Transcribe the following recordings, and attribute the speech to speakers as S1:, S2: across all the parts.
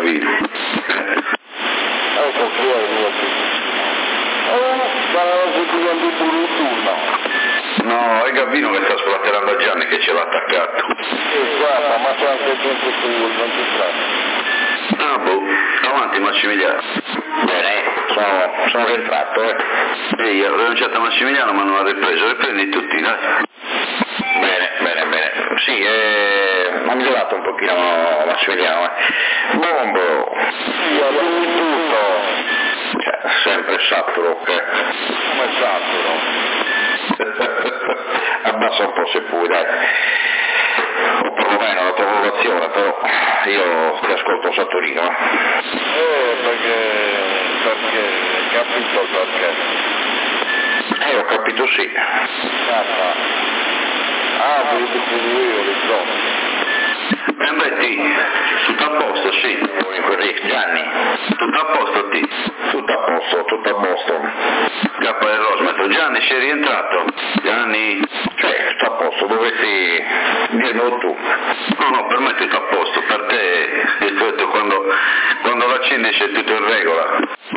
S1: Gavino.
S2: Ecco fuori mio
S1: No, è Gavino che sta splatterando a Gianni che ce l'ha attaccato.
S2: Guarda, ma c'è anche gente sul, non ti tratta.
S1: Ah boh, avanti Massimiliano.
S2: Bene, sono rientrato,
S1: Ehi, ho rinunciato a Massimiliano ma non ha ripreso, riprendi tutti, dai.
S2: Bene. Sì, ho migliorato un pochino Massimiliano, Bombo. Sì, ho tutto. Cioè, sempre saturo, come saturo? Abbassa un po' se puoi, dai. O perlomeno la tua valutazione, però io ti ascolto Saturino. Perché capito il perché? Ho capito sì. Volete pure io le zone.
S1: Beh, tutto a posto, sì.
S2: Gianni.
S1: Tutto a posto, T.
S2: Tutto a posto.
S1: Cappa del Rosmetro. Gianni, sei rientrato? Gianni?
S2: Cioè, tutto a posto, dovessi dirmelo tu.
S1: No, per me è tutto a posto, per te il tutto quando l'accendi c'è tutto in regola.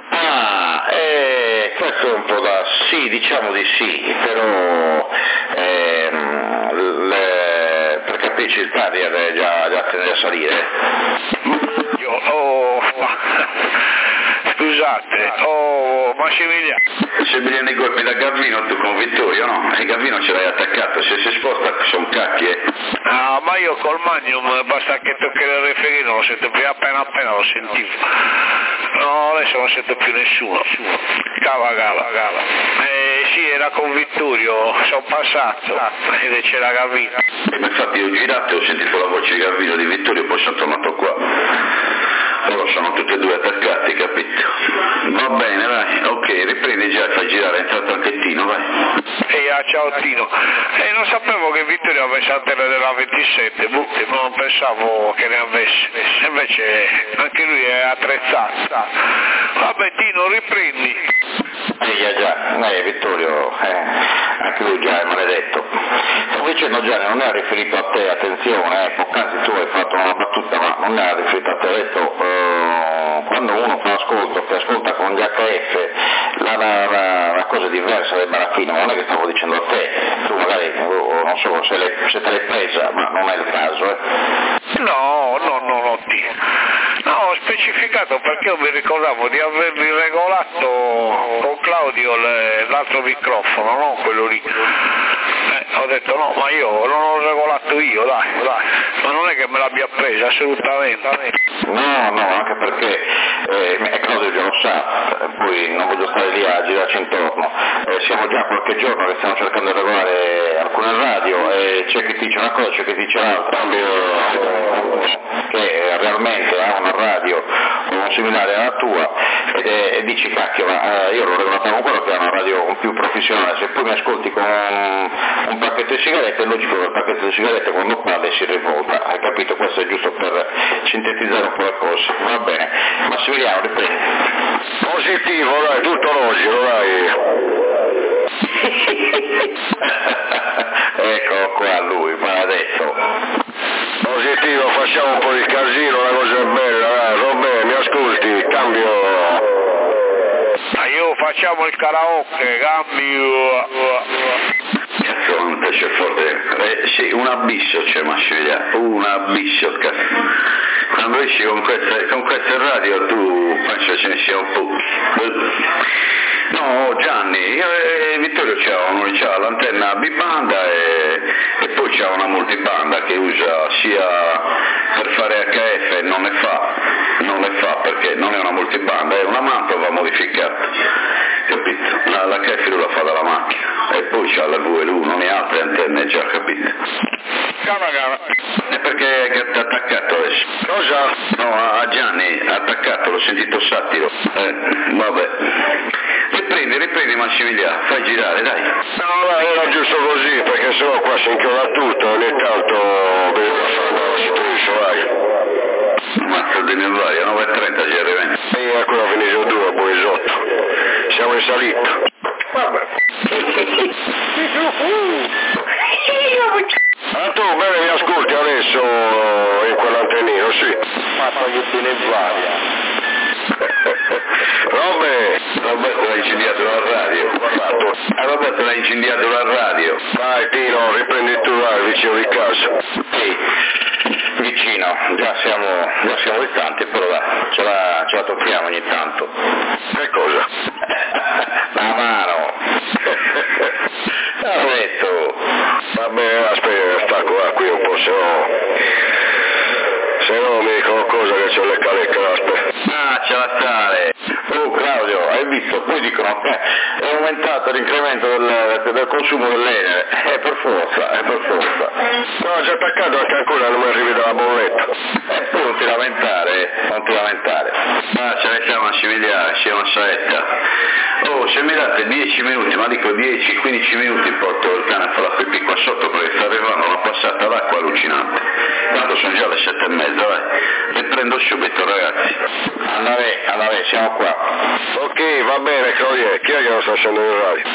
S2: Questo è un po' da... Sì, diciamo di sì, però per capirci il carrier già tende a salire. Scusate, Massimiliano.
S1: Se viene i colpi da Gavino tu con Vittorio, no? E Gavino ce l'hai attaccato, se si sposta sono cacchi,
S3: No, ma io col Magnum basta che tocchi il referino, lo sento più appena lo sentivo. No, adesso non sento più nessuno. Cava. Sì, era con Vittorio, sono passato ed c'era Gavino.
S1: Ma infatti ho girato e ho sentito la voce di Gavino di Vittorio, poi sono tornato qua. Loro sono tutti e due attaccati, capito? Va bene, dai, ok, riprendi già, fai girare, è entrato anche Tino, vai.
S3: Ciao Tino. Non sapevo che Vittorio avesse la tele della 27, non pensavo che ne avesse. Invece anche lui è attrezzato. Vabbè Tino, riprendi.
S2: Già, Vittorio, anche lui già è maledetto. Stavo dicendo Gianni, non è riferito a te, attenzione, poc'anzi tu hai fatto una battuta, ma non è riferito a te, ho detto, quando uno fa ascolto, che ascolta con gli HF, la cosa è diversa del barattino, non è che stavo dicendo a te, tu magari, non so se te l'hai presa, ma non è il caso,
S3: No, ho specificato perché io mi ricordavo di avervi regolato con Claudio l'altro microfono, non quello lì. Ho detto no, ma io non l'ho regolato io, dai, ma non è che me l'abbia presa assolutamente.
S2: No, anche perché Claudio già lo sa, poi non voglio stare lì a girarci intorno, siamo già qualche giorno che stiamo cercando di regolare alcune radio e c'è chi dice una cosa, c'è chi dice l'altra, che realmente ha una radio non similare alla tua e dici cacchio, ma io l'ho regolata con quello che ha una radio più professionale, se poi mi ascolti con un pacchetto di sigarette è logico che il pacchetto di sigarette quando parli si rivolta, hai capito? Questo è giusto per sintetizzare un po' le cose, va bene. Massimiliano, riprendi.
S3: Positivo, dai, tutto logico, dai.
S2: Ecco qua lui, maledetto.
S3: Positivo, facciamo un po' di casino, la cosa è bella, dai, va bene, mi ascolti, cambio. Io facciamo il karaoke, cambio.
S1: Cazzo, non piace forte. Sì, un abisso c'è Massimiliano, un abisso, cazzo. Quando esci con questa radio tu penso ce ne sia un po'. No, Gianni, io e Vittorio c'ha l'antenna bibanda e poi c'ha una multibanda che usa sia per fare HF e non le fa perché non è una multibanda, è una mantova modificata, capito? L'HF lui la fa dalla macchina e poi c'ha la VLU, non è altre antenne già, capito?
S3: Cava.
S1: E perché è attaccato adesso?
S3: Cosa?
S1: No, a Gianni, attaccato, l'ho sentito satiro. Vabbè. Riprendi Massimiliano, fai girare, dai.
S3: No, era giusto così, perché sennò qua si inchioda tutto, ogni tanto vedo la strada, vai.
S1: Mazza di nervaria, 9.30 ci arriviamo.
S3: E ancora finito 2, poi sotto. Siamo in salita. Vabbè. Tu bene mi ascolti adesso in quell'antennino, sì.
S2: Ma poi che te ne varia.
S1: Roberto l'ha incendiato la radio. Roberto l'ha incendiato la radio.
S4: Vai Tino, riprendi tu là, vicino di casa.
S2: Sì, vicino, già siamo distanti, però ce la tocchiamo ogni tanto.
S4: Che cosa?
S2: La mano. L'ho detto.
S4: Vabbè, aspetta, stacco qui un po', se no mi dicono cosa che c'ho le calecche, aspetta.
S2: Ce la stare. Oh Claudio, hai visto? Poi dicono che è aumentato l'incremento del consumo dell'Enel. Per forza.
S4: No, già attaccato anche ancora, non mi arrivi dalla bolletta.
S2: Poi non ti lamentare.
S1: Ce ne siamo a Simigliare, siamo a Saetta. Oh, se mi date 10 minuti, ma dico 10-15 minuti, porto il cane a fare la pipì qua sotto perché sta arrivando una passata d'acqua allucinante. Tanto sono già le 7:30, vai. E prendo subito, ragazzi.
S2: Allora, siamo qua.
S4: Ok, va bene, Claudio, chi è che non sta scendendo in radio?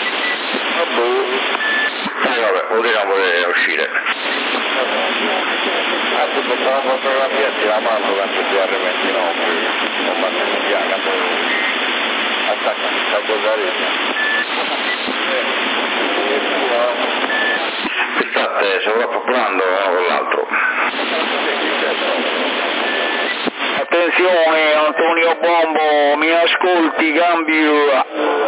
S2: Vabbè, vogliamo uscire. Tutto stavamo per la piazza la mano quando si R29, non va bene, bianca, attacca questa cosa lì. State sovrappopolando uno con l'altro.
S3: Attenzione Antonio Bombo, mi ascolti, cambio.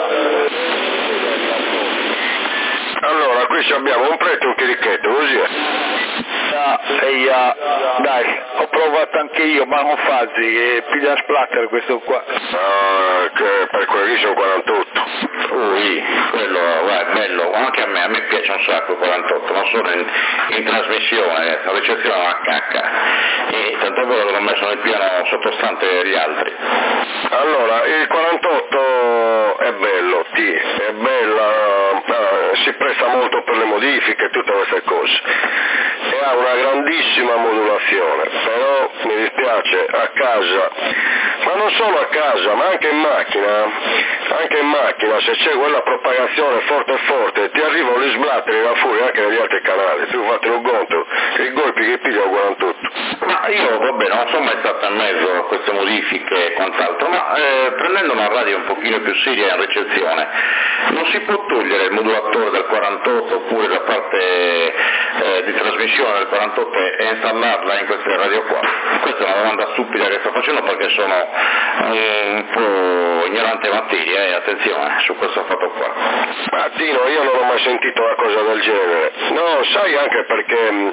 S4: Allora, qui abbiamo un prete e un chirichetto, così è.
S3: Dai, ho provato anche io, ma non fazzi, che piglia splatter questo qua.
S4: Che per quelli sono 48.
S2: Quello è bello, anche a me piace un sacco il 48, non solo in trasmissione, la ricezione è una cacca, e tanto è vero che l'ho messo nel piano sottostante gli altri.
S4: Allora, il 48 è bello, è bella, si presta molto per le modifiche e tutte queste cose, e ha una grandissima modulazione, però mi dispiace, a casa, ma non solo a casa, ma anche in macchina, se c'è quella propagazione forte, ti arrivano gli sblatteri da fuori anche negli altri canali, tu fate un conto, i golpi che piglia 48.
S2: Ma io, vabbè, non sono mai stato in mezzo a queste modifiche e quant'altro, ma prendendo una radio un pochino più seria in ricezione, non si può togliere il modulatore del 48 oppure la parte di trasmissione del 48 e installarla in queste radio qua? Questa è una domanda stupida che sto facendo perché sono un po' ignorante in materia, attenzione su questo fatto qua.
S4: Ma Tino, io non ho mai sentito una cosa del genere. No, sai anche perché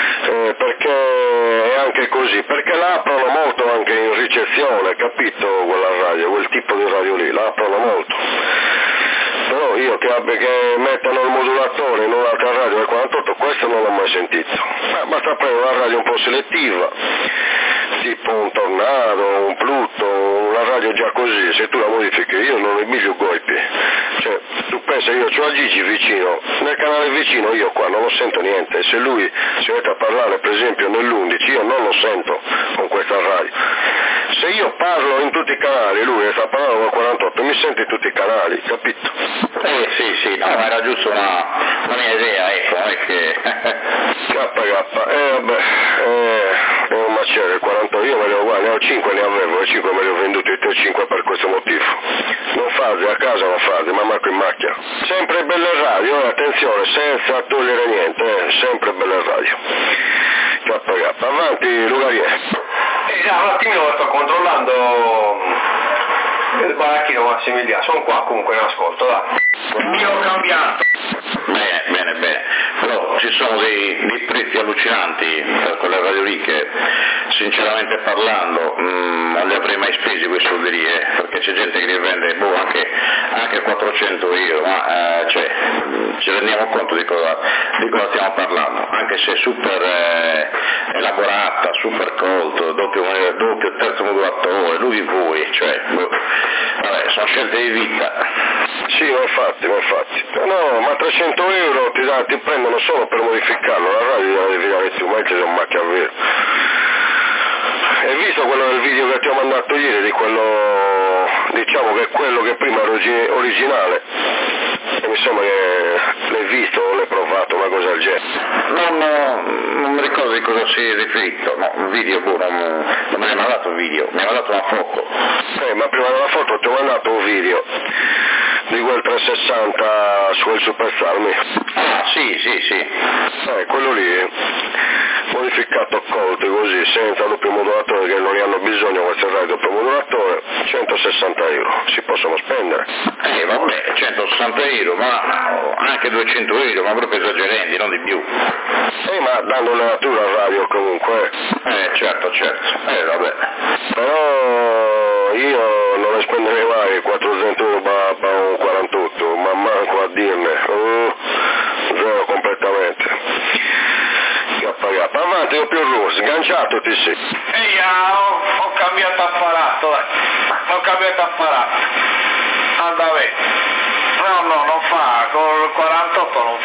S4: è anche così, perché la aprono molto anche in ricezione, capito, quella radio, quel tipo di radio lì, la aprono molto. Però io che mettano il modulatore in un'altra radio del 48, questo non l'ho mai sentito. Basta prendere una radio un po' selettiva, tipo un Tornado, un Pluto, una radio già così, se tu la modifichi io non mi più golpi. Cioè, tu pensa, io c'ho Gigi vicino, nel canale vicino io qua non lo sento niente, se lui si mette a parlare per esempio nell'11 io non lo sento con questa radio. Se io parlo in tutti i canali, lui sta parlando con 48, mi sente in tutti i canali, capito?
S2: Sì, no, ma era giusto una mia idea, ecco, non è che...
S4: vabbè, è un macello, il 48, io ne ho 5, ne avevo, e 5 me li ho venduti tutti e 5 per questo motivo. Non fate, a casa non fate, ma manco in macchina. Sempre belle radio, attenzione, senza togliere niente, sempre belle radio. Avanti, Lugarier.
S5: Un attimino sto controllando il baracchino Massimiliano, sono qua comunque in ascolto, dai. Io ho cambiato.
S2: Bene, però ci sono dei prezzi allucinanti per quelle radio lì che sinceramente parlando non li avrei mai spesi quei soldi lì, perché c'è gente che li vende anche 400 euro, ma ci rendiamo conto di cosa stiamo parlando, anche se è super elaborata, super colto, doppio terzo modulatore, lui voi, vabbè, sono scelte di vita.
S4: Sì, ma infatti. No, ma 300 euro ti prendono solo per modificarlo, la radio la devi dare tu, ma c'è un macchia vero. Hai visto quello del video che ti ho mandato ieri, di quello, diciamo che è quello che prima era originale? E mi sembra che l'hai visto o l'hai provato, una cosa del genere.
S2: Non mi ricordo di cosa si è riferito, no, un video, non me ne ha mandato un video, mi ha mandato una foto.
S4: Ma prima della foto ti ho mandato un video di quel 360 su quel Superstar mio.
S2: Ah, sì.
S4: Quello lì, modificato a colpi così, senza doppio modulatore, che non ne hanno bisogno queste radio doppio modulatore, 160 euro, si possono spendere.
S2: Vabbè, 160 euro, ma anche 200 euro, ma proprio esagerenti, non di più.
S4: Ma dando una natura al radio comunque.
S2: Certo, vabbè.
S4: Però io non ne spenderei mai 400 euro per un 48, ma manco a dirne, zero completamente. Avanti, io più russo, sganciato ti sei.
S3: Ho cambiato apparato, anda bene. No, non fa, col 48 non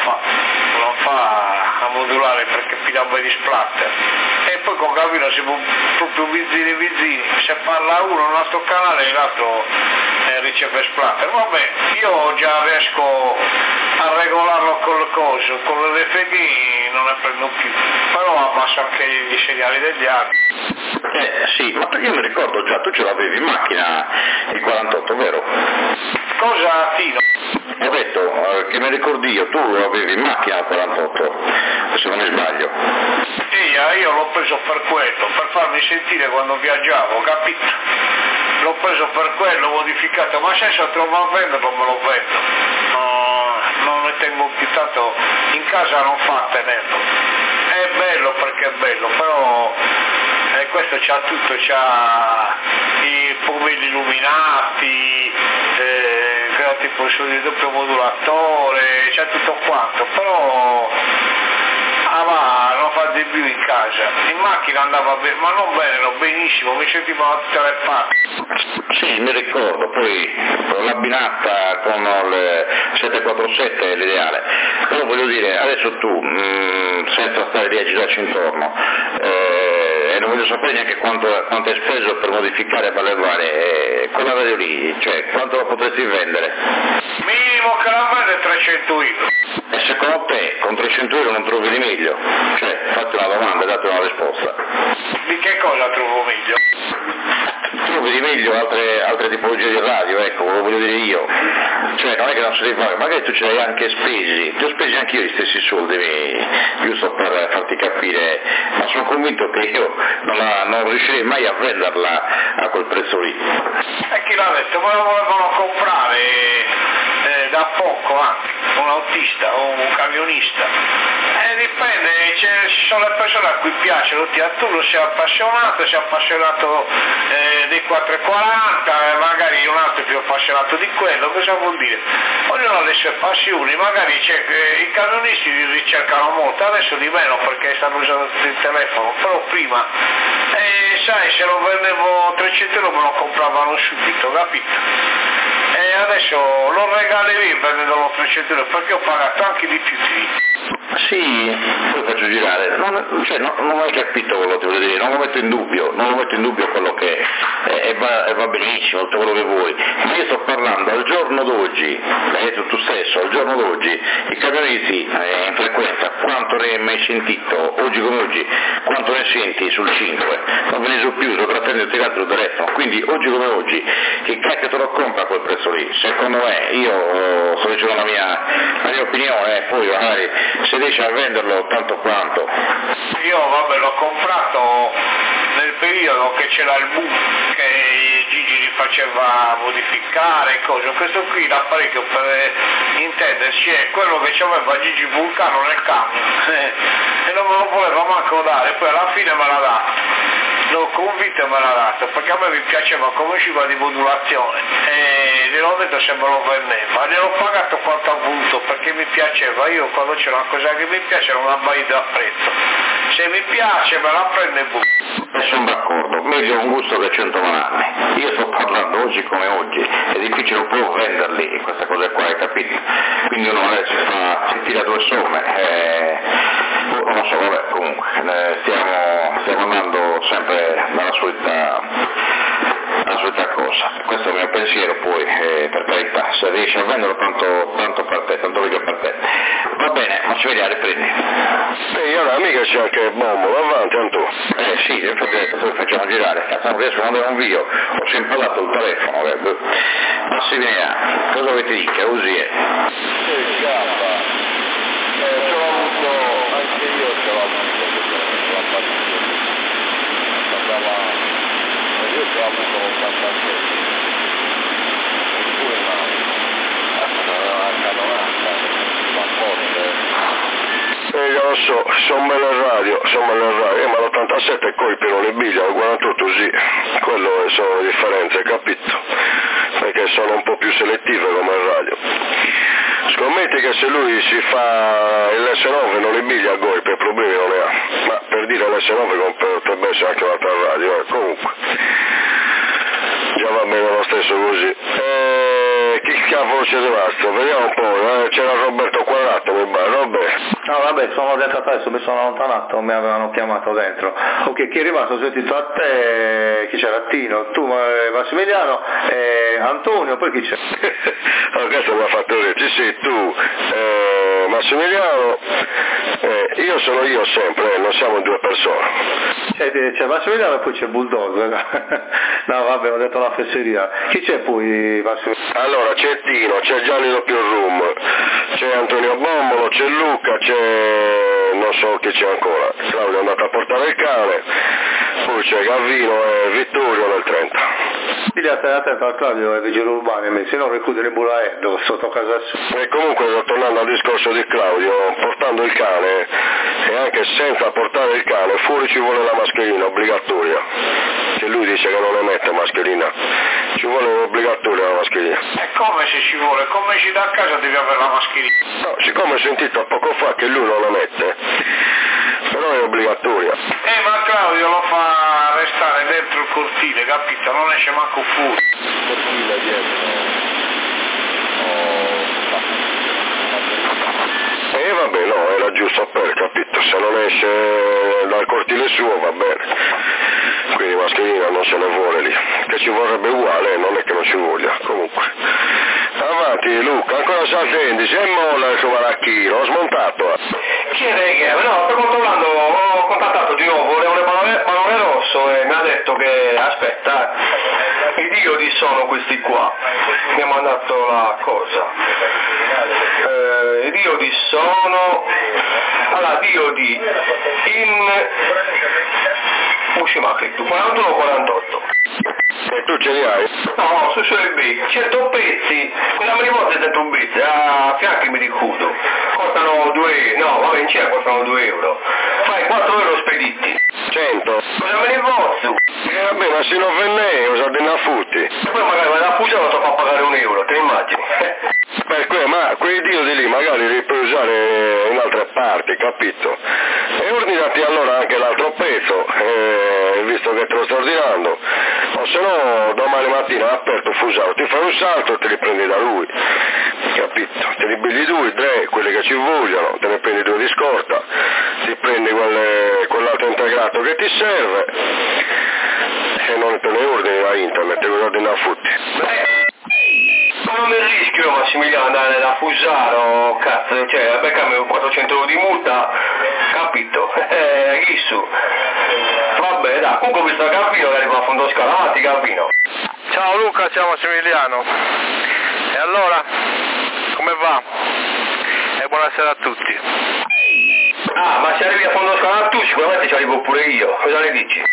S3: fa a modulare perché pilava di splatter. E poi con Gavino si può proprio vizzini, se parla uno nel nostro canale e l'altro riceve splatter. Vabbè, io già riesco a regolarlo col coso, con l'RFD non ne prendo più, però abbasso anche i segnali degli altri.
S2: Sì, ma io mi ricordo già, tu ce l'avevi in macchina il 48, vero?
S3: Cosa, Tino?
S2: Ho detto che mi ricordi io, tu lo avevi in macchina il 48, se non mi sbaglio.
S3: Io l'ho preso per quello, per farmi sentire quando viaggiavo, capito? L'ho preso per quello, modificato, ma se trovo a venderlo me lo vendo. Non ne tengo più, tanto in casa non fa a tenerlo. È bello perché è bello, però questo c'ha tutto, c'ha i pomeli illuminati, tipo il doppio modulatore, c'ha tutto quanto, però non fa di più in casa. In macchina andava bene, ma non bene, no, benissimo, mi sentivo da tutte le parti.
S2: Sì, mi ricordo, poi l'abbinata con il 747 è l'ideale, però voglio dire, adesso tu, senza stare lì a girarci intorno, e non voglio sapere neanche quanto hai speso per modificare e per levare, quella radio lì, cioè quanto la potresti vendere?
S3: Minimo che la vende 300 euro.
S2: E secondo te con 300 euro non trovi di meglio? Cioè, fate una domanda e date una risposta.
S3: Di che cosa trovo meglio?
S2: Trovi di meglio altre tipologie di radio, ecco, lo voglio dire io. Cioè, non è che non si deve fare, magari tu ce l'hai anche spesi, ti ho spesi anche io gli stessi soldi, giusto per farti capire, ma sono convinto che io non riuscirei mai a venderla a quel prezzo lì.
S3: E chi l'ha detto? Me lo volevano comprare da poco anche, un autista o un camionista. Dipende, ci sono le persone a cui piace, tu lo sei appassionato dei 440, magari un altro è più appassionato di quello, cosa vuol dire? Ognuno ha le sue passioni, magari i camionisti li ricercano molto, adesso di meno perché stanno usando il telefono, però prima, sai, se lo vendevo 300 euro me lo compravano subito, capito? E adesso lo regalerei vendendolo 300 euro perché ho pagato anche di più.
S2: Sì, poi faccio girare, non hai capito quello che voglio dire, non lo metto in dubbio quello che è, e va benissimo, tutto quello che vuoi, ma io sto parlando al giorno d'oggi, l'hai detto tu stesso, al giorno d'oggi, i camionisti in frequenza, quanto ne hai mai sentito, oggi come oggi, quanto ne senti sul 5, non ve ne so più, sto trattando di tirare sul telefono, quindi oggi come oggi, che cacchio te lo compra a quel prezzo lì? Secondo me, io sto dicendo la mia opinione, poi magari se riesce a venderlo tanto quanto.
S3: Io l'ho comprato nel periodo che c'era il boom, che Gigi li faceva modificare e cose. Questo qui l'apparecchio, per intenderci, è quello che c'aveva Gigi Vulcano nel camion e non me lo voleva manco dare, poi alla fine me l'ha dato. L'ho convinto e me l'ha dato perché a me mi piaceva come usciva di modulazione e gliel'ho detto se me lo vendeva, gliel'ho pagato quanto ha voluto perché mi piaceva, io quando c'è una cosa che mi piace non abbaito a prezzo, se mi piace me la prendo e butto.
S2: E sono d'accordo, meglio un gusto che 100 anni, io sto parlando oggi come oggi, è difficile un po' venderli queste cose qua, hai capito? Quindi uno adesso si tira due somme, non so, vabbè, comunque, stiamo andando sempre dalla solita cosa. Questo è il mio pensiero, poi per carità, se riesci a venderlo tanto per te. Va bene, Massimiliano, riprendi.
S4: E allora mica c'è anche Bombolo, avanti Antù.
S2: Sì, infatti poi facciamo girare, cazzo, non riesco a mandare un video, ho sempre dato il telefono. Massimiliano, cosa avete detto? Che usi?
S4: Ce l'ho avuto, anche io ce l'ho avuto, la partita. Io ce l'ho avuto l'87. Lo so, sono belle radio, ma l'87 coi per Unibiglia, il 48 sì, quello sono le differenze, capito? Perché sono un po' più selettive come radio. Scommetti che se lui si fa l'S9 non Unibiglia a Goi, per problemi non ne ha, ma per dire l'S9 potrebbe essere anche un'altra radio, comunque. Già va bene lo stesso così. Chi cavolo c'è rimasto? Vediamo un po', c'era Roberto Quadrato, mi pare, Roberto.
S5: No vabbè, sono dentro adesso, mi sono allontanato, mi avevano chiamato dentro. Ok, chi è rimasto? Ho sentito a te, chi c'era? Tino, tu Massimiliano, Antonio, poi chi c'è?
S4: Questo mi ha fatto ridere, ci sei tu, Massimiliano, io sono io sempre, non siamo due persone.
S5: C'è Massimiliano e poi c'è Bulldozer. No vabbè, ho detto la fesseria. Chi c'è poi Massimiliano?
S4: Allora c'è Tino, c'è Gianni Doppio Room, c'è Antonio Bombolo, c'è Luca, non so chi c'è ancora, Claudio è andato a portare il cane, poi c'è Gavino e Vittorio nel 30.
S5: Dì attento a Claudio e vigili urbani, se no recludere in Buraeddo sotto casa sua.
S4: E comunque tornando al discorso di Claudio, portando il cane e anche senza portare il cane, fuori ci vuole la mascherina obbligatoria, che lui dice che non ne mette mascherina, ci vuole obbligatoria la mascherina.
S3: E come se ci vuole? Come ci da casa devi avere la mascherina?
S4: No, siccome ho sentito poco fa che lui non la mette, però è obbligatoria.
S3: Ma Claudio lo fa restare dentro il cortile, capito? Non esce manco fuori.
S4: Il cortile dietro. Vabbè, no, era giusto per, capito? Se non esce dal cortile suo va bene. Quindi mascherina non se ne vuole lì. Che ci vorrebbe uguale, non è che non ci voglia, comunque. Avanti Luca, ancora saltendi, se molla il suo maracchino, ho smontato.
S5: Chi è che? No, sto controllando, ho contattato di nuovo Leone Balone Rosso e mi ha detto che, aspetta, i diodi sono questi qua, mi ha mandato la cosa. I diodi sono, allora diodi in uscima clicco, 41-48.
S4: E tu ce li hai?
S5: No, su eBay, 100 pezzi, quella me li porta dentro un pezzo, a fianchi mi ricudo, costano 2, no vabbè in Cina costano 2 euro, fai 4 euro spediti.
S4: 100?
S5: Cosa me li posso?
S4: Vabbè, ma se non venne, usa dei naffutti.
S5: Poi magari vai da Puglia e lo fa pagare 1 euro, te ne immagini?
S4: Ma quei diodi lì magari li puoi usare in altre parti, capito? E ordinati allora anche l'altro pezzo, visto che te lo sto ordinando, o se no domani mattina aperto Fusaro, ti fai un salto e te li prendi da lui, capito? Te li pigli 2, 3, quelli che ci vogliono, te ne prendi 2 di scorta, ti prendi quell'altro integrato che ti serve e non te ne ordini da internet, te li ordini a futti.
S5: Ma non è rischio Massimiliano andare da Fusaro, cazzo, cioè beccarmi 400 euro di multa, capito? Issu. Vabbè dai, comunque ho visto Gavino che arriva a fondo scala, avanti Gavino.
S3: Ciao Luca, ciao Massimiliano. E allora? Come va? E buonasera a tutti.
S5: Ah, ma se arrivi a fondo scala tu sicuramente ci arrivo pure io, cosa ne dici?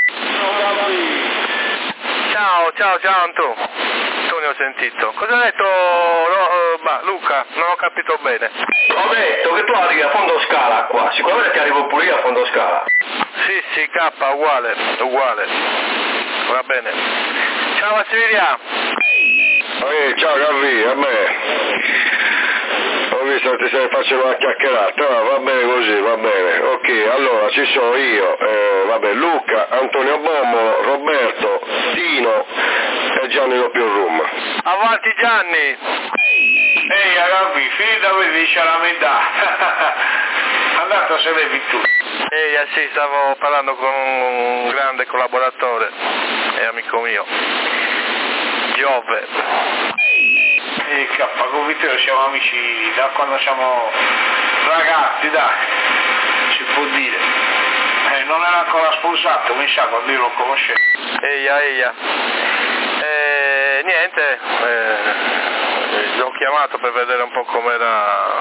S3: Ciao Antonio ho sentito. Cosa ha detto Luca? Non ho capito bene.
S5: Ho detto che tu arrivi a fondo scala qua, sicuramente ti arrivo pure io a fondo scala.
S3: Sì, K, uguale. Va bene. Ciao Massimiliano.
S4: Ciao Gavi, vabbè. Ho visto che ti stai facendo una chiacchierata, va bene così, va bene. Ok, allora ci sono io, vabbè, Luca, Antonio Bombolo, Roberto, Tino e Gianni Doppio Room.
S3: Avanti Gianni! Ehi ragazzi, finita voi dice la metà. Andate se levi tu. Sì, stavo parlando con un grande collaboratore e amico mio, Giove. Con Vittorio siamo amici da quando siamo ragazzi, dai, si può dire. Non era ancora sposato, mi sa, quando io lo conoscevo.
S6: Eia. Niente, l'ho chiamato per vedere un po' com'era,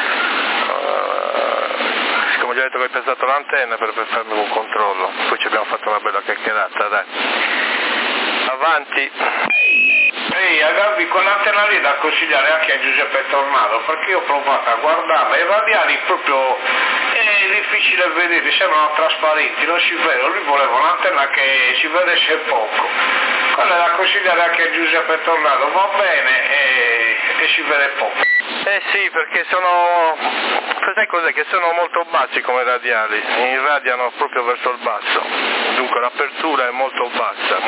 S6: come gli ho detto che ho pesato l'antenna per farmi un controllo, poi ci abbiamo fatto una bella chiacchierata, dai. Avanti.
S3: Ehi, Gabi, quell'antenna lì da consigliare anche a Giuseppe Tornado, perché io ho provato a guardarla, i radiali proprio è difficile vedere, sembrano trasparenti, non si vedono, lui voleva un'antenna che si vedesse poco, quella da consigliare anche a Giuseppe Tornado, va bene e si vede poco.
S6: Sì, perché sono, sai cos'è? Che sono molto bassi come radiali, irradiano proprio verso il basso, dunque l'apertura è molto bassa,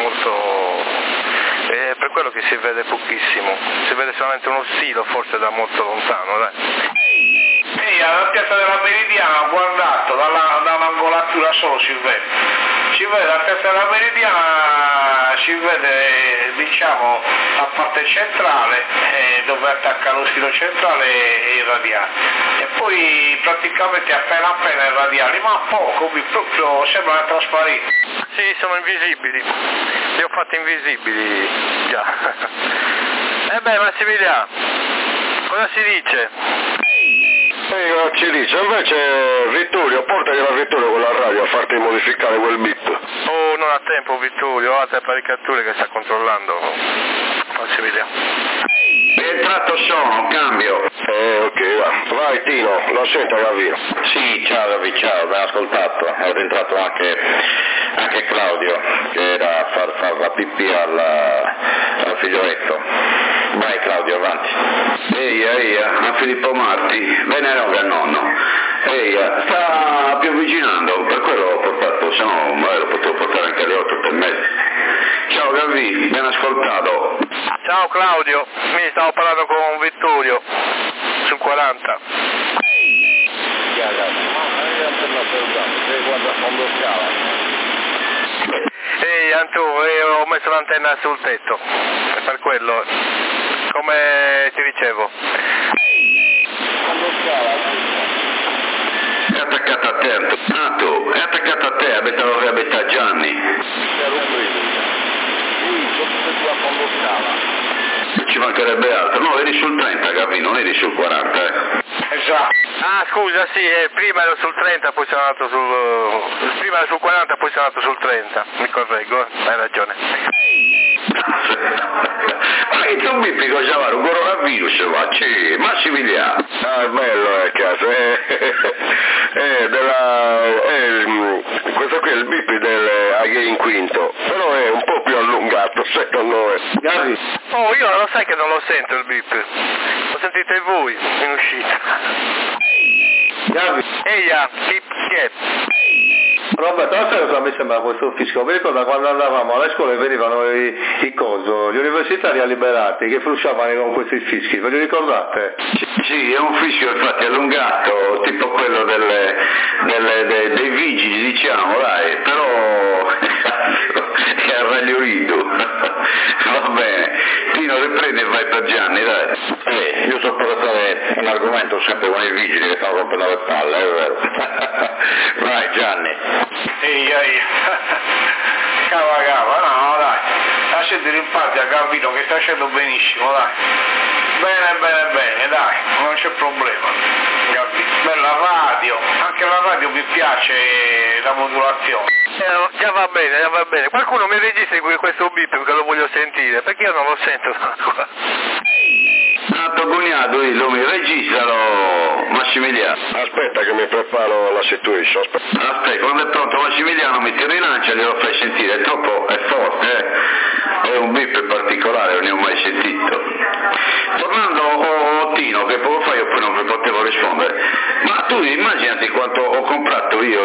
S6: è per quello che si vede pochissimo, si vede solamente uno stilo forse da molto lontano, dai.
S3: Sì, alla piazza della Meridiana ho guardato, da un'angolatura solo si vede la piazza della Meridiana, si vede diciamo la parte centrale dove attacca lo stilo centrale e i radiali, e poi praticamente appena i radiali, ma poco, proprio sembrano trasparenti.
S6: Sì, sono invisibili, li ho fatti invisibili già. Massimiliano, cosa si dice?
S4: Non ci dice, invece Vittorio, portagli a Vittorio con la radio a farti modificare quel bip.
S6: Oh, non ha tempo Vittorio, ha altre apparecchiature che sta controllando Massimiliano.
S1: È entrato sono, cambio.
S4: Ok, vai Tino, lo sento Gavino.
S2: Sì, ciao Gavi, ciao, ben ascoltato, è rientrato anche Claudio, che era a far la pipì al figlioletto. Vai Claudio, avanti.
S1: Eia, a Filippo Marti, veneroga nonno. Eia, sta più avvicinando, per quello l'ho portato, se no magari lo potevo portare anche alle 8:30. Ciao Gavi, ben ascoltato.
S6: Ciao Claudio, mi stavo parlando con Vittorio sul 40. Ehi Antù, io ho messo l'antenna sul tetto, è per quello, come ti dicevo.
S1: È attaccata a te, Anto, è attaccata a te, abita Gianni. Ci mancherebbe altro, no, eri sul 30 Gavi, non eri sul 40.
S3: Esatto.
S6: Ah scusa, sì, prima ero sul 30, poi sono andato prima ero sul 40, poi sono andato sul 30, mi correggo, hai ragione.
S1: Ma il tuo bippico c'aveva un coronavirus, Massimiliano.
S4: Ah, è bello, cazzo, questo qui è il bip del Again Quinto, però è un po' più allungato, secondo me.
S1: Gavi.
S6: Oh, io lo sai che non lo sento il bip, lo sentite voi in uscita.
S1: Gavi.
S6: Eia, chi è?
S7: Roberto, la cosa mi sembra questo fischio, mi ricordo quando andavamo alle scuole venivano gli universitari liberati che frusciavano con questi fischi, ve li ricordate?
S1: Sì, è un fischio infatti allungato, tipo quello dei vigili, diciamo, dai, però è arragliurito. Va bene, Tino riprende e vai per Gianni, dai.
S2: Io so portare un argomento sempre con i vigili che stanno rompendo le palle, è vero. Vai Gianni.
S3: Ehi, cava, no, dai, lasciate in pace a Gavino che sta facendo benissimo, dai. Bene, dai, non c'è problema. Bella radio, anche la radio mi piace la modulazione.
S6: Già va bene, qualcuno mi registri questo bip che lo voglio sentire, perché io non lo sento qua.
S1: Tanto cognato, lo mi registralo Massimiliano.
S4: Aspetta che mi preparo la situation,
S1: Aspetta, quando è pronto Massimiliano mi ti rilancia e glielo fai sentire, è forte, è un bip particolare, non ne ho mai sentito. Tornando a Tino, che poco fa io poi non vi potevo rispondere, ma tu immaginati quanto ho comprato io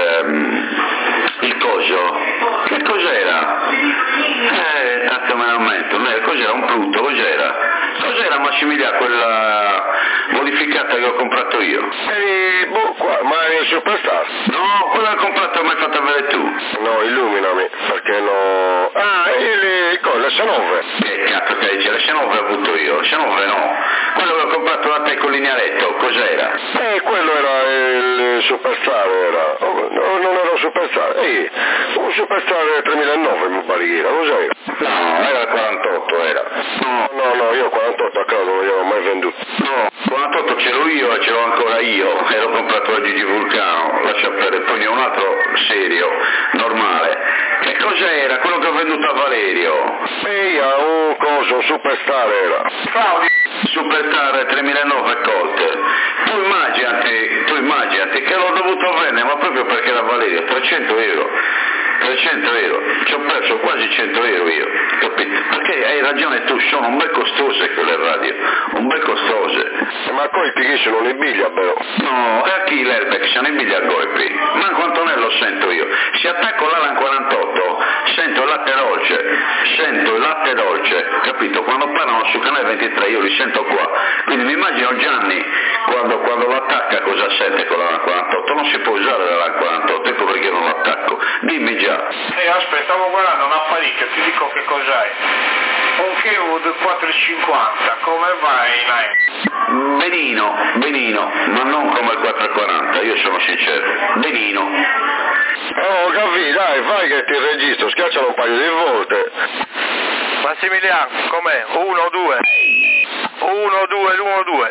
S1: il coso, che cos'era? Cazzo me ne aumento, cos'era un brutto, cos'era Massimiliano quella modificata che ho comprato io?
S4: Ma è il Superstar?
S1: No, quella che ho comprato l'hai fatta vedere tu.
S4: No, illuminami, perché no... Ah, le l'S9.
S1: Che cazzo che dice? L'S9 ho avuto io, l'S9 no. Quello che ho comprato da te con l'ignaletto, cos'era?
S4: Quello era il Superstar, era. No, non era un Superstar, un Superstar 3009 mi pare che era, cos'era?
S1: No, era il 48, era.
S4: No, io 48 a casa non l'avevo mai venduto.
S1: No, 48 ce l'ho io e ce l'ho ancora io, e l'ho comprato da Gigi Vulcano, lascia perdere, poi ne ho un altro serio, normale. Che cos'era? Quello che ho venduto a Valerio?
S4: Un Superstar era.
S3: Claudio.
S1: Superstar 3009 Colt. Tu immaginati che l'ho dovuto vendere, ma proprio perché era Valerio, 300 euro. 300 euro, ci ho perso quasi 100 euro io, capito? Perché hai ragione tu, sono un bel costose quelle radio, un bel costose.
S4: Ma poi ti sono le biglia però?
S1: No, e a chi l'airbag sono i biglia a golpe? Ma quanto ne lo sento io? Se attacco l'Alan 48, sento il latte dolce, capito? Quando parlano su canale 23 io li sento qua, quindi mi immagino Gianni quando lo attacca cosa sente con l'Alan 48, non si può usare l'Alan 48, ecco perché non lo attacco, dimmi già.
S3: Aspetta, stavo guardando un apparecchio, ti dico che cos'è. Un Kenwood 450, come vai,
S1: Benino, ma non come il 440, io sono sincero, benino.
S4: Oh, capì, dai, fai che ti registro, schiaccialo un paio di volte.
S6: Massimiliano, com'è? 1, 2. 1, 2, 1, 2.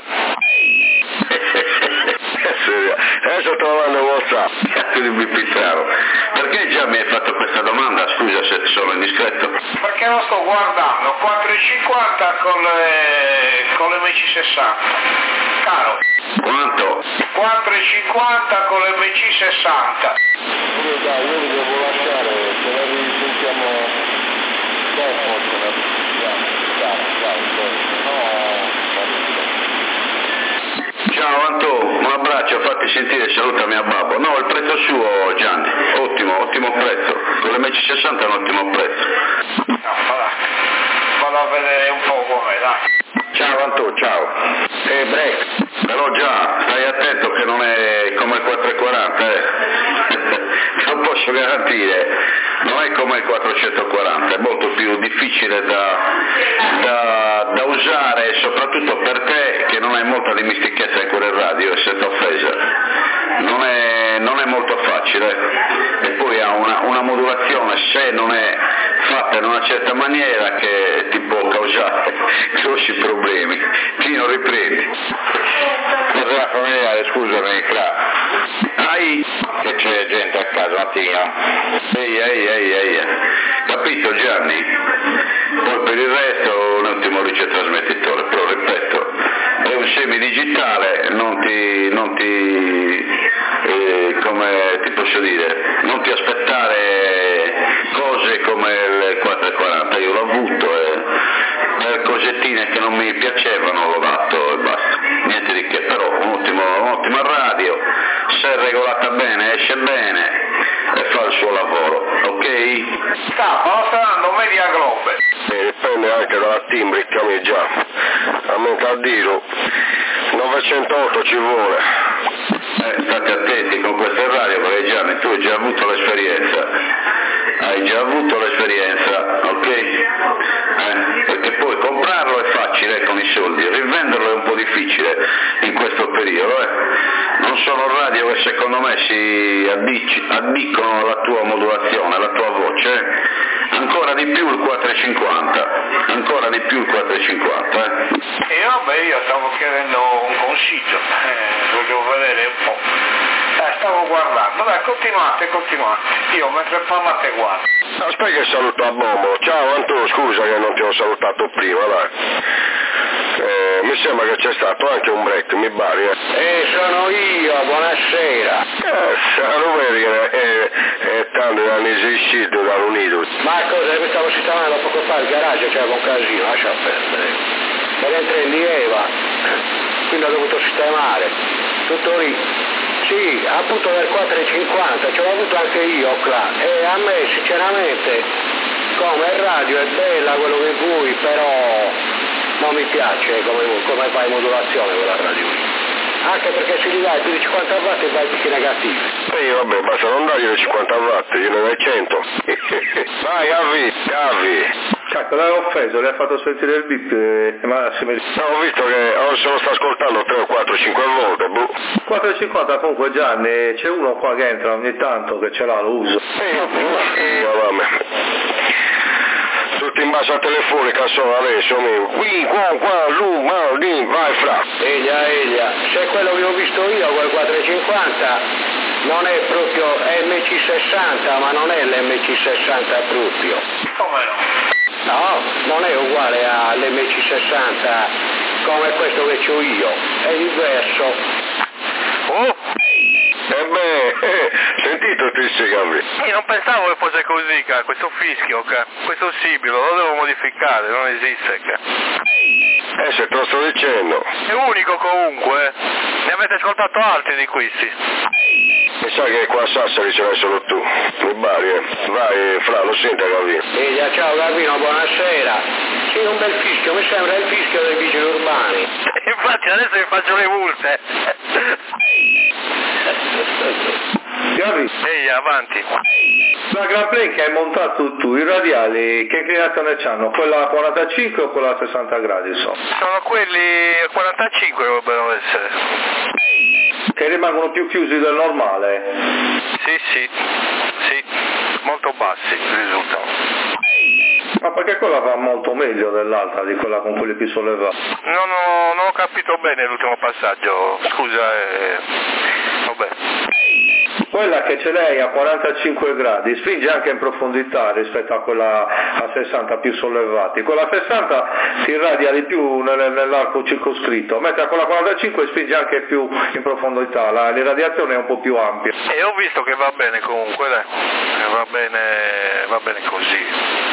S4: Adesso sto trovando WhatsApp.
S1: Cazzo di bipizzaro. Perché già mi hai fatto questa domanda? Scusa se sono indiscreto.
S3: Perché lo sto guardando, 4,50 con le MC60. Caro.
S1: Quanto?
S3: 4,50 con le MC60.
S4: Io vi devo lasciare, se la risentiamo dopo, se la risentiamo.
S1: Ciao Antò, un abbraccio, fatti sentire, salutami a babbo. No, il prezzo suo Gianni, ottimo prezzo, con le MC60 è un ottimo prezzo.
S3: Vado a vedere un po' com'è, dai.
S1: Ciao Antò, ciao. Break, però già, stai attento che non è come il 440, non posso garantire, non è come il 440, è molto più difficile da usare, soprattutto per te che non hai molta dimestichezza in quelle radio e senza offesa, non è molto facile, e poi ha una modulazione, se non è fatta in una certa maniera, che ti può causare grossi problemi. Tino, riprendi.
S2: Cosa familiare, scusami,
S1: Che
S2: c'è gente a casa, Mattino.
S1: Ehi. Capito Gianni? Poi per il resto un ottimo ricetrasmettitore, però ripeto, è un semidigitale, non ti come ti posso dire, non ti aspettare cose come il 440, io l'ho avuto e per cosettine che non mi piacevano l'ho dato e basta, niente di che, però un'ottima radio, se è regolata bene, esce bene e fa il suo lavoro, ok?
S3: Lo sta dando Media Globe.
S4: Dipende anche dalla timbrica mia già, a me a dirlo, 908 ci vuole.
S1: State attenti con queste radio perché Gianni tu hai già avuto l'esperienza, ok? Perché poi comprarlo è facile con i soldi, rivenderlo è un po' difficile in questo periodo, non sono radio che secondo me si addicono alla tua modulazione, alla tua voce, ancora di più il 450,
S3: E vabbè, io stavo chiedendo un consiglio, volevo vedere un po'. Stavo guardando, dai, continuate, io mentre parlate guardo.
S4: Aspetta che saluto a Bobo. Ciao Antò, scusa che non ti ho salutato prima, dai. Mi sembra che c'è stato anche un break, mi pare.
S5: Sono io, buonasera.
S4: Lo vedi che è tanto anni esistito dall'Unito.
S5: Ma cosa mi stavo sistemando poco fa il garage, c'era un casino, lascia perdere. Per entrare in Eva, quindi ho dovuto sistemare. Tutto lì. Sì, appunto del 4,50, ce l'ho avuto anche io qua. E a me sinceramente, come radio è bella quello che vuoi, però non mi piace come fai modulazione quella radio lì. Anche perché se gli dai più di 50 watt e vai tutti negativi.
S4: Vabbè, basta non dargli le 50 watt, gliene dai 100. Vai, avvi.
S7: Cacchio, l'hai offeso, le hai fatto sentire il bip, ma si vede.
S4: No, ho visto che se lo sta ascoltando 3 o 4, 5 volte,
S7: 4,50 comunque Gianni, c'è uno qua che entra ogni tanto che ce l'ha, lo uso.
S4: Vabbè. Tutti in base a telefonica sono adesso, qui, qua, lì, vai fra.
S5: Eglia, se quello che ho visto io, quel 4,50, non è proprio MC60, ma non è l'MC60 proprio.
S3: Come no?
S5: No, non è uguale all'MC60 come questo che c'ho io, è diverso.
S3: Oh!
S4: Sentito ti Gabriele?
S6: Io non pensavo che fosse così, questo fischio, questo sibilo, lo devo modificare, non esiste.
S4: Se te lo sto dicendo.
S6: È unico comunque, ne avete ascoltato altri di questi?
S4: Mi sa che qua a Sassari ce l'hai solo tu, in Bari, vai fra, lo senti Gavino?
S5: Eglia, ciao Gavino, buonasera. Sì, un bel fischio, mi sembra il fischio dei vigili urbani.
S6: Infatti adesso vi faccio le multe. Ehi, avanti.
S7: La Grand Play che hai montato tu, i radiali, che inclinazione c'hanno? Quella a 45 o quella a 60 gradi sono?
S6: Sono quelli a 45 dovrebbero essere.
S7: Che rimangono più chiusi del normale?
S6: Sì, molto bassi risultano.
S7: Ma perché quella va molto meglio dell'altra, di quella con quelli più sollevati?
S6: Non ho capito bene l'ultimo passaggio, scusa, vabbè.
S7: Quella che ce l'hai a 45 gradi spinge anche in profondità rispetto a quella a 60 più sollevati. Quella a 60 si irradia di più nell'arco circoscritto, mentre quella a 45 spinge anche più in profondità, l'irradiazione è un po' più ampia.
S6: E ho visto che va bene comunque, dai, va bene così.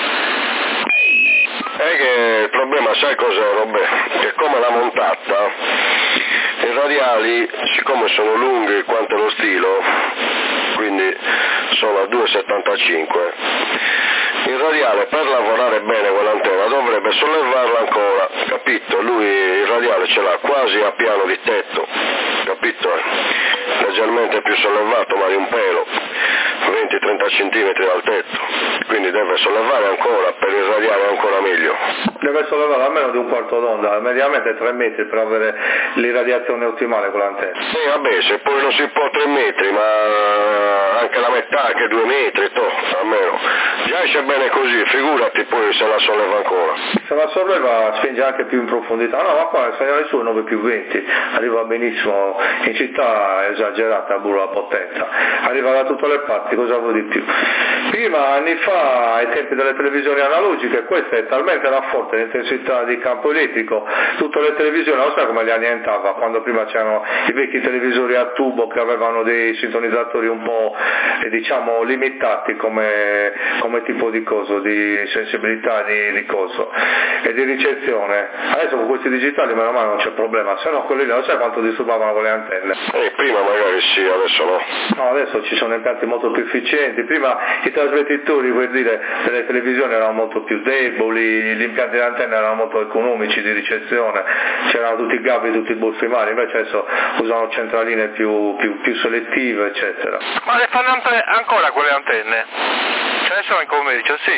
S4: È che il problema, sai cos'è Robè? Che come l'ha montata, i radiali, siccome sono lunghi quanto lo stilo, quindi sono a 2,75, il radiale per lavorare bene quell'antenna dovrebbe sollevarla ancora, capito? Lui il radiale ce l'ha quasi a piano di tetto, capito? Leggermente più sollevato ma di un pelo, 20-30 cm dal tetto, quindi deve sollevare ancora per irradiare ancora meglio.
S7: Deve sollevare almeno di un quarto d'onda, mediamente 3 metri per avere l'irradiazione ottimale con l'antenna.
S4: Vabbè, se poi non si può 3 metri, ma anche la metà, che 2 metri, almeno. Già esce bene così, figurati poi se la solleva ancora.
S7: Se la solleva spinge anche più in profondità, no, ma qua il segnale suo è 9+20, arriva benissimo, in città è esagerata la potenza, arriva da tutte le parti, cosa vuoi di più? Prima, anni fa, ai tempi delle televisioni analogiche, questa è talmente era forte l'intensità di campo elettrico, tutte le televisioni, non so come le annientava, quando prima c'erano i vecchi televisori a tubo che avevano dei sintonizzatori un po' diciamo limitati come tipo di coso, di sensibilità di coso e di ricezione. Adesso con questi digitali meno male non c'è problema, se no quelli non sai quanto disturbavano con le antenne.
S4: Prima magari sì, adesso no.
S7: No, adesso ci sono impianti molto più efficienti, prima i trasmettitori, vuol dire, delle televisioni erano molto più deboli, gli impianti di antenna erano molto economici di ricezione, c'erano tutti i gabi, tutti i bolfimari, invece adesso usano centraline più selettive, eccetera.
S6: Ma le fanno ancora quelle antenne? Ce ne sono in commercio, sì.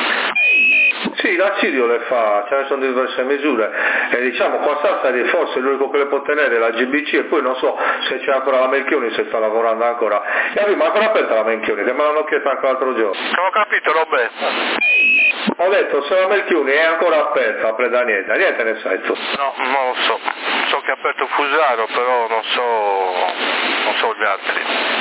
S7: Sì, l'Acidio le fa, ce ne sono diverse misure e diciamo qua a Sassari forse l'unico che le può tenere è la GBC e poi non so se c'è ancora la Melchioni, se sta lavorando ancora. E ma ancora aperta la Melchioni, che me l'hanno chiesto anche l'altro giorno.
S6: Non ho capito, Robè.
S7: Ho detto se la Melchioni è ancora aperta, preda niente ne sai tu.
S6: No, non lo so. So che ha aperto Fusaro, però non so gli altri.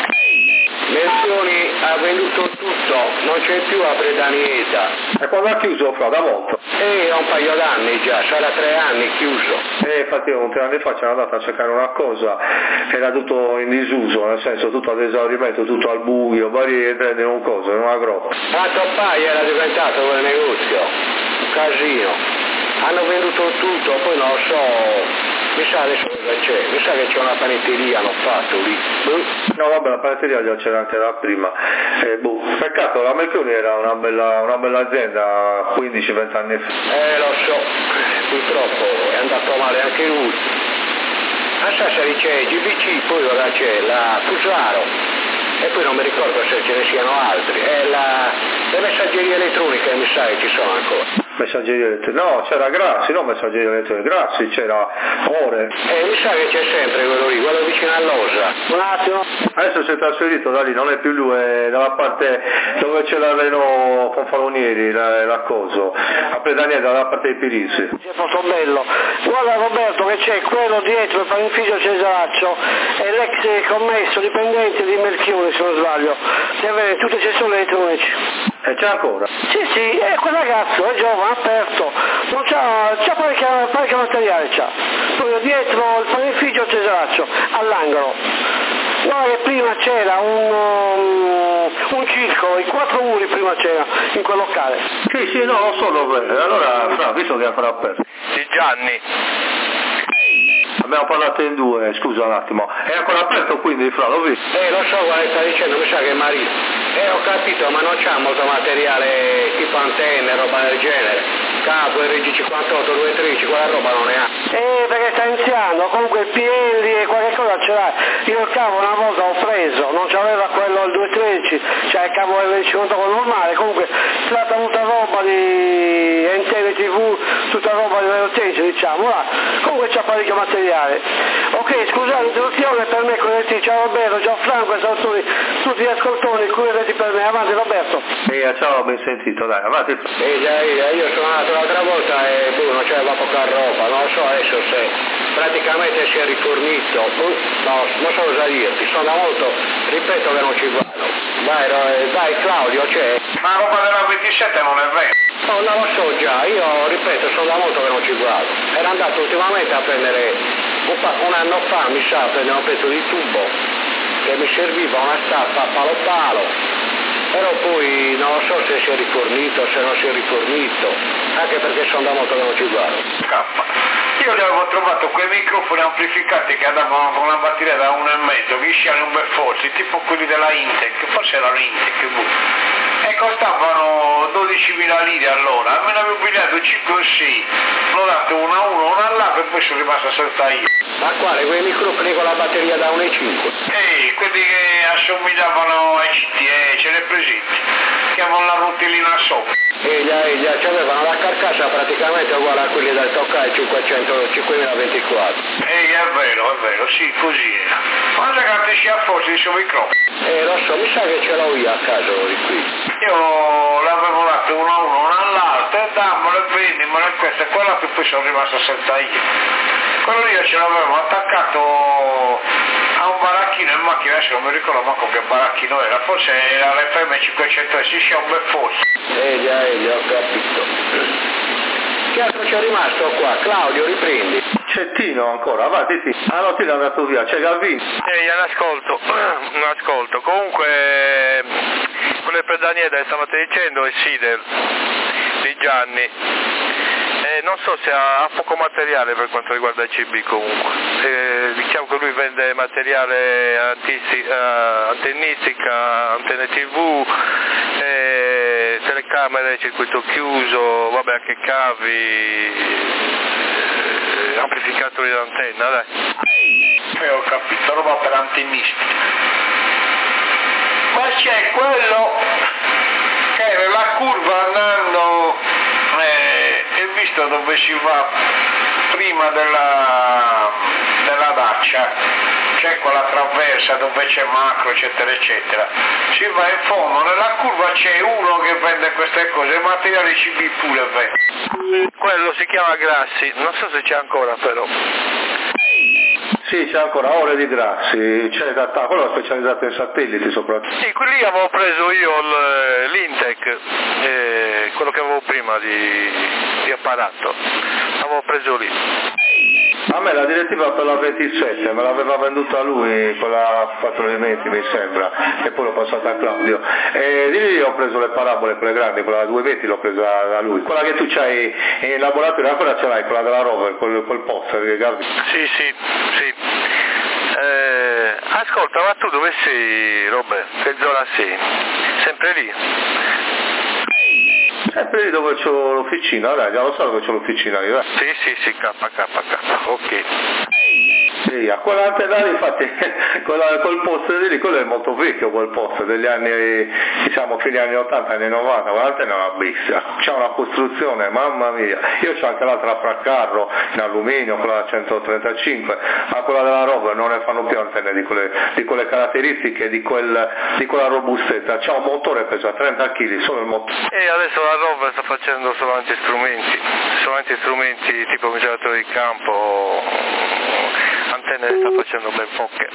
S5: Melchioni ha venduto tutto, non c'è più a Predanieta.
S7: E quando ha chiuso fra da molto?
S5: È un paio d'anni già, sarà 3 anni chiuso.
S7: Infatti io 3 anni fa c'era andato a cercare una cosa, era tutto in disuso, nel senso tutto ad esaurimento, tutto al buio, vari entrati in un coso, in una grotta.
S5: Ma Toppai era diventato quel negozio, un casino. Hanno venduto tutto, poi non lo so. Mi sa adesso cosa c'è, mi sa che c'è una panetteria, hanno fatto lì.
S7: No vabbè, la panetteria già c'era anche da prima. Peccato, la Melchioni era una bella azienda 15-20 anni fa.
S5: Lo so, purtroppo è andato male anche lui. A Sassari c'è GBC, poi ora c'è la Fusaro e poi non mi ricordo se ce ne siano altri. È la Le messaggerie elettroniche mi sa che ci sono ancora.
S7: Messaggeria elettronica, no, c'era Grassi, non messaggeria elettronica, Grassi, c'era Ore.
S5: Mi sa che c'è sempre quello lì, quello vicino all'Osa. Un attimo.
S7: Adesso si è trasferito da lì, non è più lui, è dalla parte dove c'è l'Areno Fanfalonieri, l'accoso, a Predaniera, dalla parte dei Pirisi.
S5: È molto bello. Guarda Roberto che c'è quello dietro, il panificio Cesaraccio, è l'ex commesso dipendente di Melchione se non sbaglio, deve avere tutti i sensori elettronici.
S7: E c'è ancora?
S5: Sì, è quel ragazzo, è giovane, aperto, non c'ha parecchio materiale, c'ha. Proprio dietro il panificio Cesaraccio, all'angolo. Guarda che prima c'era un circolo, i 4 muri prima c'era in quel locale.
S7: Sì, no, lo so dove. Allora, visto che è ancora aperto.
S6: Di Gianni.
S7: Abbiamo parlato in due, scusa un attimo. È ancora aperto quindi, Fra, l'ho visto?
S5: Lo so quale sta dicendo, mi sa che è Maria. Ho capito, ma non c'ha molto materiale tipo antenne, roba del genere. Capo, RG58, 213, quella roba non ne ha. Perché sta iniziando, comunque il PL e qualche cosa ce l'ha. Io il cavo una volta ho preso, non c'aveva quello il 213, c'è il cavo RG58 normale, comunque si tratta tutta roba di antenne TV, tutta roba di velocità, diciamo, là. Comunque c'ha parecchio materiale. Ok, scusate l'interruzione per me, corretti, ciao Roberto, ciao Franco, ciao tutti gli ascoltatori, corretti per me, avanti Roberto.
S7: Ciao, ben sentito, dai, avanti.
S5: Io sono andato l'altra volta e non c'aveva poca roba, non so adesso se praticamente si è rifornito, no, non so cosa dirti, sono da molto, ripeto che non ci vado. Vai Claudio, c'è?
S3: Ma roba della 27 non è vero.
S5: No, non lo so già, io ripeto, sono da molto che non ci guardo. Era andato ultimamente a prendere, un anno fa mi sa, a prendere un pezzo di tubo che mi serviva una staffa palo, però poi non lo so se si è rifornito, se non si è rifornito, anche perché sono da molto che non ci guardo.
S3: Io li avevo trovato quei microfoni amplificati che andavano con una batteria da 1,5 che uscivano un bel forse, tipo quelli della Intec, forse erano Intec, e costavano 12.000 lire all'ora, me ne avevo pigliato 5 o 6, l'ho dato uno a uno, uno all'altro e poi sono rimasto senza io.
S5: Ma quale? Quei microfoni con la batteria da 1,5?
S3: Quelli che assomigliavano ai CTE, ce ne presenti, che avevano la rotellina sopra.
S5: Già avevano la carcassa praticamente uguale a quelli del Tokai 5024.
S3: È vero, sì, così era. Quando che sia forse il suo microfono?
S5: Lo so, mi sa che ce l'ho io a casa di qui.
S3: Io l'avevo dato uno a uno, uno all'altro, e dammelo e vendimelo e questo e quello che poi sono rimasto senza io. Quello lì ce l'avevo attaccato a un baracchino in macchina, adesso non mi ricordo manco che baracchino era, forse era l'FM 500, si sia un bel forse.
S5: Già, ho capito. Che altro c'è rimasto qua? Claudio, riprendi.
S7: C'è Tino ancora, avanti sì. Ah no, Tino è andato via, c'è Gavin.
S6: Non ascolto. Comunque, quello che per Daniele stavate dicendo è Sider di Gianni. Non so se ha poco materiale per quanto riguarda il CB comunque. Diciamo che lui vende materiale antennistica, antenne TV, telecamere, circuito chiuso, vabbè anche cavi, amplificatori d'antenna, dai.
S3: Ho capito, roba per antennisti. Ma c'è quello che è la curva andando, e visto dove si va prima della Dacia, c'è quella traversa dove c'è macro eccetera eccetera, si va in fondo, nella curva c'è uno che vende queste cose, materiali CB pure vende.
S6: Quello si chiama Grassi, non so se c'è ancora però.
S7: Sì, c'è ancora Ore di Grassi, c'è quello è specializzato in satelliti soprattutto.
S6: Sì, quelli avevo preso io l'Intec, quello che avevo prima di apparato, avevo preso lì.
S7: A me la direttiva per la 27 me l'aveva venduta lui, quella 4 elementi mi sembra, e poi l'ho passata a Claudio. E di lì ho preso le parabole, quelle grandi, quella 220 l'ho presa da lui. Quella che tu c'hai in laboratorio ancora ce l'hai, quella della Rover, quel poster, Gavi.
S6: Sì. Ascolta, ma tu dove sei, Robert? Che zona sei? Sempre lì?
S7: Sempre lì dove c'ho l'officina, dai, già lo so dove c'ho l'officina lì, dai.
S6: Sì, KK, ok.
S7: Sì, a quell'antena lì, infatti, quel posto lì, quello è molto vecchio, quel posto, degli anni, diciamo, fine anni 80, anni 90, quell'antena è una bestia, c'è una costruzione, mamma mia, io c'ho anche l'altra fraccarro in alluminio, quella da 135, ma quella della Rover non ne fanno più antenne di quelle caratteristiche, di quella robustezza, c'ha un motore che pesa 30 kg, solo il motore.
S6: E adesso la Rover sta facendo solamente strumenti tipo misuratori di campo, antenne ne sta facendo ben poche.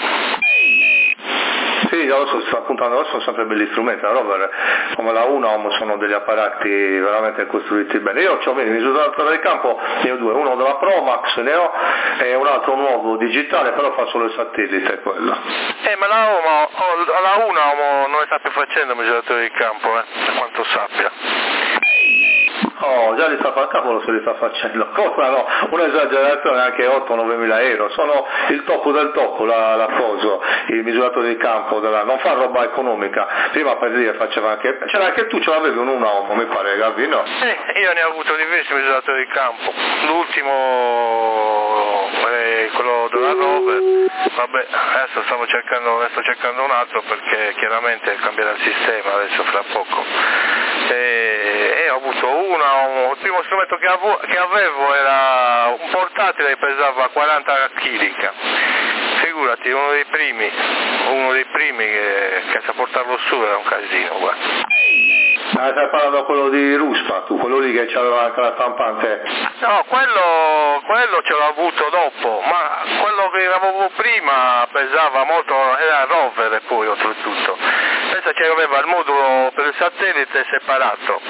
S7: Sì, adesso si sta puntando, sono sempre belli strumenti, la Rover come la Unaom sono degli apparati veramente costruiti bene. Io ho il misuratore del campo, ne ho due, uno della Promax ne ho e un altro nuovo digitale, però fa solo il satellite quello.
S6: Ma la Unaom non sta più facendo misuratori di campo, da quanto sappia.
S7: Oh, già li sta facendo, cavolo se li sta facendo, cosa no, un'esagerazione, anche 8-9 mila euro, sono il tocco del tocco, la cosa, il misuratore di campo, non fa roba economica, prima per dire faceva anche, c'era anche tu, ce l'avevi un Unaom, mi pare, Gavi, no?
S6: Io ne ho avuto diversi misuratori di campo, l'ultimo è quello della Rover, vabbè, adesso sto cercando un altro perché chiaramente cambierà il sistema adesso fra poco. E ho avuto il primo strumento che avevo era un portatile che pesava 40 kg, figurati, uno dei primi che sa portarlo su era un casino, guarda.
S7: Stai parlando quello di Ruspa, tu, quello lì che c'aveva anche la stampante?
S6: No, quello ce l'ho avuto dopo, ma quello che avevo prima pesava molto, era Rover poi oltretutto. Pensa che aveva il modulo per il satellite separato,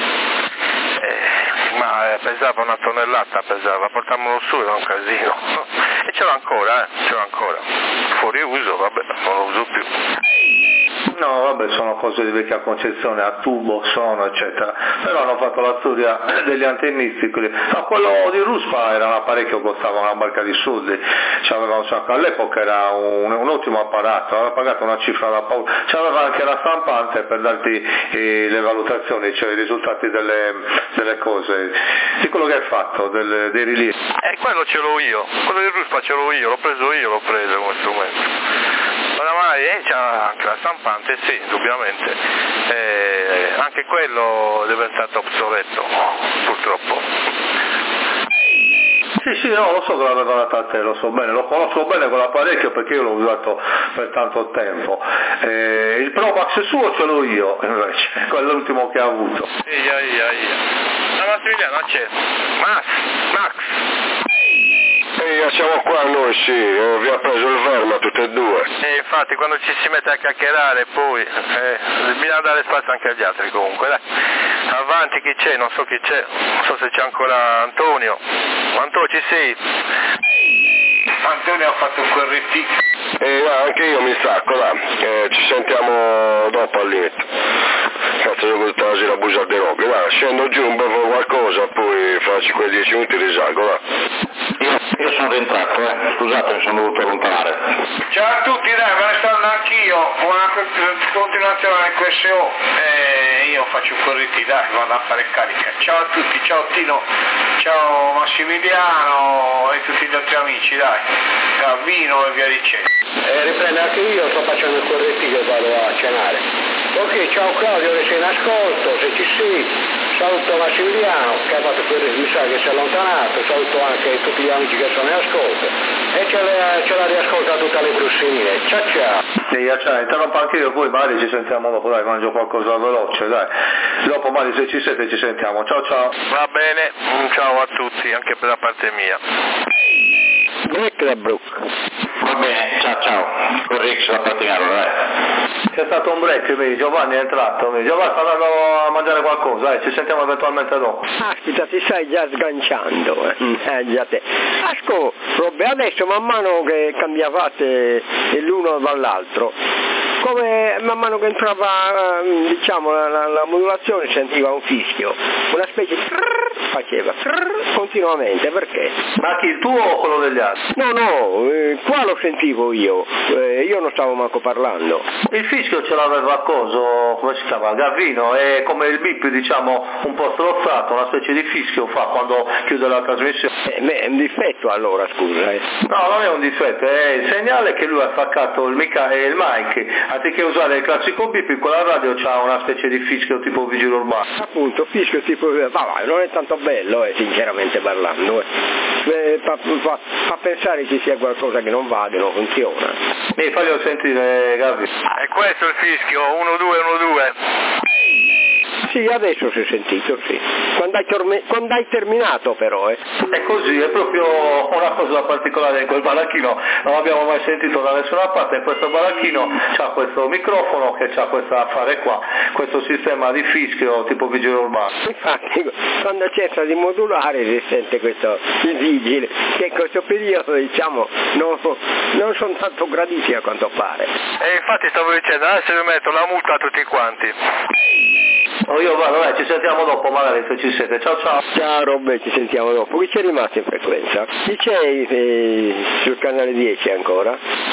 S6: ma pesava una tonnellata, portarmelo su era un casino. E ce l'ho ancora. Fuori uso, vabbè, non lo uso più.
S7: No, vabbè, sono cose di vecchia concezione, a tubo, sono, eccetera. Però hanno fatto la storia degli antennisti. No, quello di Ruspa era un apparecchio, costava una barca di soldi, c'aveva un sacco. All'epoca era un ottimo apparato, aveva pagato una cifra da paura. C'aveva anche la stampante per darti le valutazioni, cioè i risultati delle cose, di quello che hai fatto, dei rilievi.
S6: Quello ce l'ho io, quello di Ruspa ce l'ho io, l'ho preso come strumento. Oramai c'ha anche la stampante, sì, indubbiamente, anche quello è diventato obsoleto, purtroppo.
S7: Sì, no, lo so che l'aveva data a te, lo so bene, lo conosco bene quell'apparecchio perché io l'ho usato per tanto tempo. Il Promax suo ce l'ho io, invece, quello è l'ultimo che ha avuto.
S6: La Massimiliano c'è, Max.
S4: Siamo qua noi, sì, vi ha preso il verme tutte e due.
S6: Infatti quando ci si mette a chiacchierare poi bisogna dare spazio anche agli altri comunque, dai. Avanti, chi c'è? Non so chi c'è, non so se c'è ancora Antonio. Antonio, ci sei? Antonio ha fatto un correttivo.
S4: Anche io mi stacco, là. Ci sentiamo dopo al limite. Cazzo, devo portarsi la bugia dei robe, là. Scendo giù, bevo qualcosa, poi fra 5-10 minuti risalgo, là.
S2: Io sono rientrato, scusate, mi sono dovuto allontanare.
S3: Ciao a tutti, dai, me ne sto andando anch'io, una continuazione del QSO, io faccio un corretti, dai, vado a fare carica. Ciao a tutti, ciao Tino, ciao Massimiliano e tutti gli altri amici, dai, Gavino e via dicendo.
S5: Riprendo anche io, sto facendo il correttivo e vado a cenare. Ok, ciao Claudio che sei in ascolto, se ci sei. Saluto Massimiliano che ha fatto mi sa che si è allontanato, saluto anche tutti gli amici che sono in ascolto e ce la riascolta tutte le prossime. Ciao.
S7: Sì, interrompo anche io, poi magari ci sentiamo dopo, dai, mangio qualcosa veloce, dai. Dopo magari se ci siete ci sentiamo. Ciao.
S6: Va bene, ciao a tutti, anche per la parte mia.
S2: Va bene, ciao. Corrix la parte mia, dai.
S7: C'è stato un break, Giovanni è entrato, Giovanni sta andando a mangiare qualcosa, ci sentiamo eventualmente dopo.
S8: Aspetta, ti stai già sganciando, già te. Asco, Robbe, adesso man mano che cambia fate l'uno dall'altro, come man mano che entrava diciamo la modulazione sentiva un fischio, una specie di faceva continuamente, perché?
S7: Ma chi, il tuo o quello degli altri?
S8: No, qua lo sentivo io non stavo manco parlando.
S7: Il fischio ce l'aveva come si chiama? Gavino, è come il bip, diciamo, un po' strozzato, una specie di fischio fa quando chiude la trasmissione.
S8: È un difetto allora, scusa.
S7: No, non è un difetto, è il segnale che lui ha attaccato il mic, anziché usare il classico bip, quella radio c'ha una specie di fischio tipo vigile urbano.
S8: Appunto, fischio tipo, non è tanto bello, sinceramente parlando. Fa pensare che sia qualcosa che non va, che non funziona.
S7: Faglielo sentire, Gavi.
S6: È questo il fischio, 1-2-1-2.
S8: Sì, adesso si è sentito, sì. Quando hai terminato però,
S7: È così, è proprio una cosa particolare in quel baracchino, non l'abbiamo mai sentito da nessuna parte. In questo baracchino c'ha questo microfono che c'ha questo affare qua, questo sistema di fischio tipo vigile urbano.
S8: Infatti, quando cerca di modulare si sente questo vigile, che in questo periodo, diciamo, non sono tanto graditi a quanto pare.
S6: E infatti stavo dicendo, adesso vi metto la multa a tutti quanti.
S7: Io vado, ci sentiamo dopo magari se ci siete. Ciao.
S8: Ciao Robbe, ci sentiamo dopo. Chi c'è rimasto in frequenza? Chi c'è sul canale 10 ancora?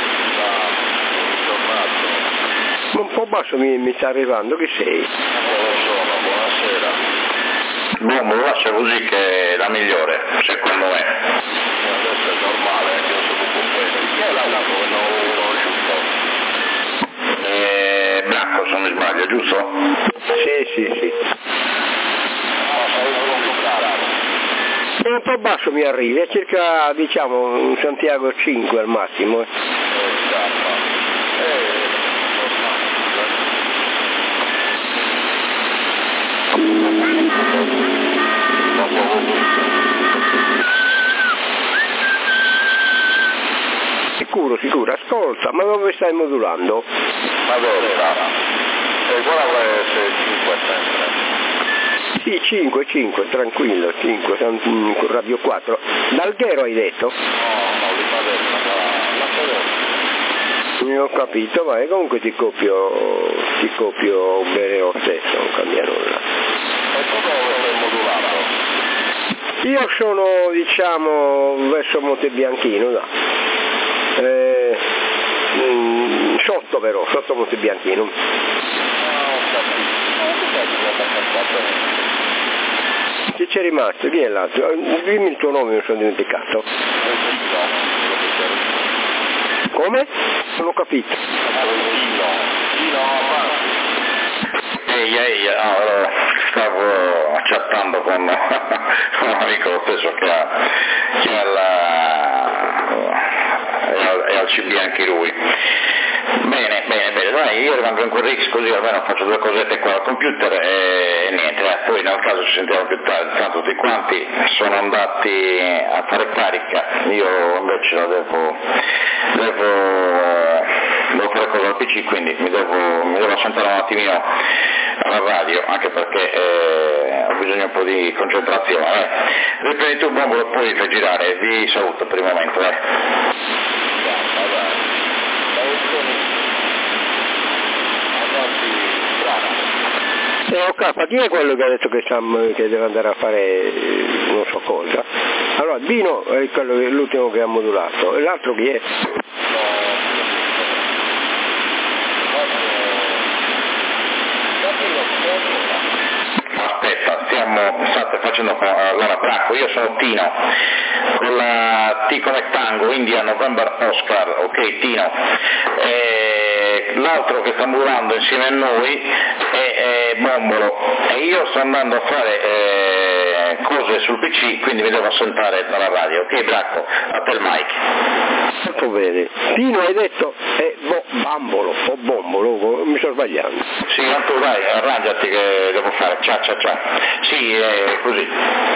S8: Un po' basso mi sta arrivando, chi sei?
S2: Buonasera. Bombo, lascia così che è la migliore, secondo me. Adesso è normale, io sono contento. Chi è l'altro che non riuscito? Bracco, se non mi sbaglio, giusto?
S8: Sì. È un po' basso mi arrivi, è circa, diciamo, un Santiago 5 al massimo. Sicuro, ascolta, ma dove stai modulando?
S2: Guarda, se 5 sempre.
S8: Sì, 5, tranquillo, 5, Radio 4. D'Alghero hai detto?
S2: No, di Paderno,
S8: Non ho capito, ma comunque ti copio bene lo stesso, non cambia nulla.
S2: E come sei modulato?
S8: Io sono, diciamo, verso Montebianchino, sotto Montebianchino. Chi c'è rimasto? Chi è l'altro? Dimmi il tuo nome, mi sono dimenticato. Come? Non ho capito.
S2: Ehi, stavo chattando con un amico lo stesso che è al CB anche lui. Bene, dai, io rimango in quel Rix così almeno faccio due cosette qua al computer e niente, poi nel caso ci sentiamo più tardi, tanto tutti quanti sono andati a fare carica, io invece devo fare cosa al PC, quindi mi devo assentare un attimino alla radio, anche perché ho bisogno un po' di concentrazione. Riprendi tu Bombo e poi fai girare, vi saluto per il momento.
S8: Chi è quello che ha detto che deve andare a fare non so cosa? Allora Dino è l'ultimo che ha modulato, e l'altro chi è?
S2: Aspetta, state facendo allora Bracco, io sono Tino, con la T come Tango, India, November, Oscar, ok Tino, l'altro che sta modulando insieme a noi è Bombolo, e io sto andando a fare cose sul PC, quindi mi devo assentare dalla radio, ok Bracco, a te il mic.
S8: Molto bene. Tino hai detto Bambolo o Bombolo, mi sto sbagliando.
S2: Sì, tanto dai, arrangiati che devo fare, ciao. Sì, è così.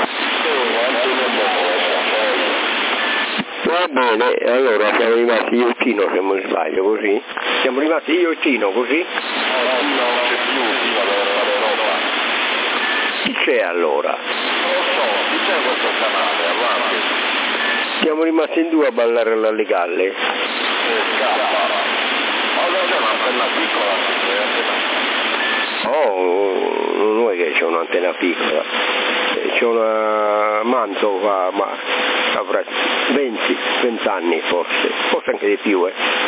S8: Va bene, allora siamo rimasti io e Tino, se non sbaglio, così? Siamo rimasti io e Tino, così?
S2: Non c'è più Tino dall'Europa.
S8: Chi c'è allora?
S2: Non lo so, chi c'è in questo canale, avanti.
S8: Siamo rimasti in due a ballare alle galle.
S2: Scappa. Ma non c'è una un'antenna piccola,
S8: non è che c'è un'antenna piccola, c'è una Mantova, ma avrà 20 anni forse anche di più,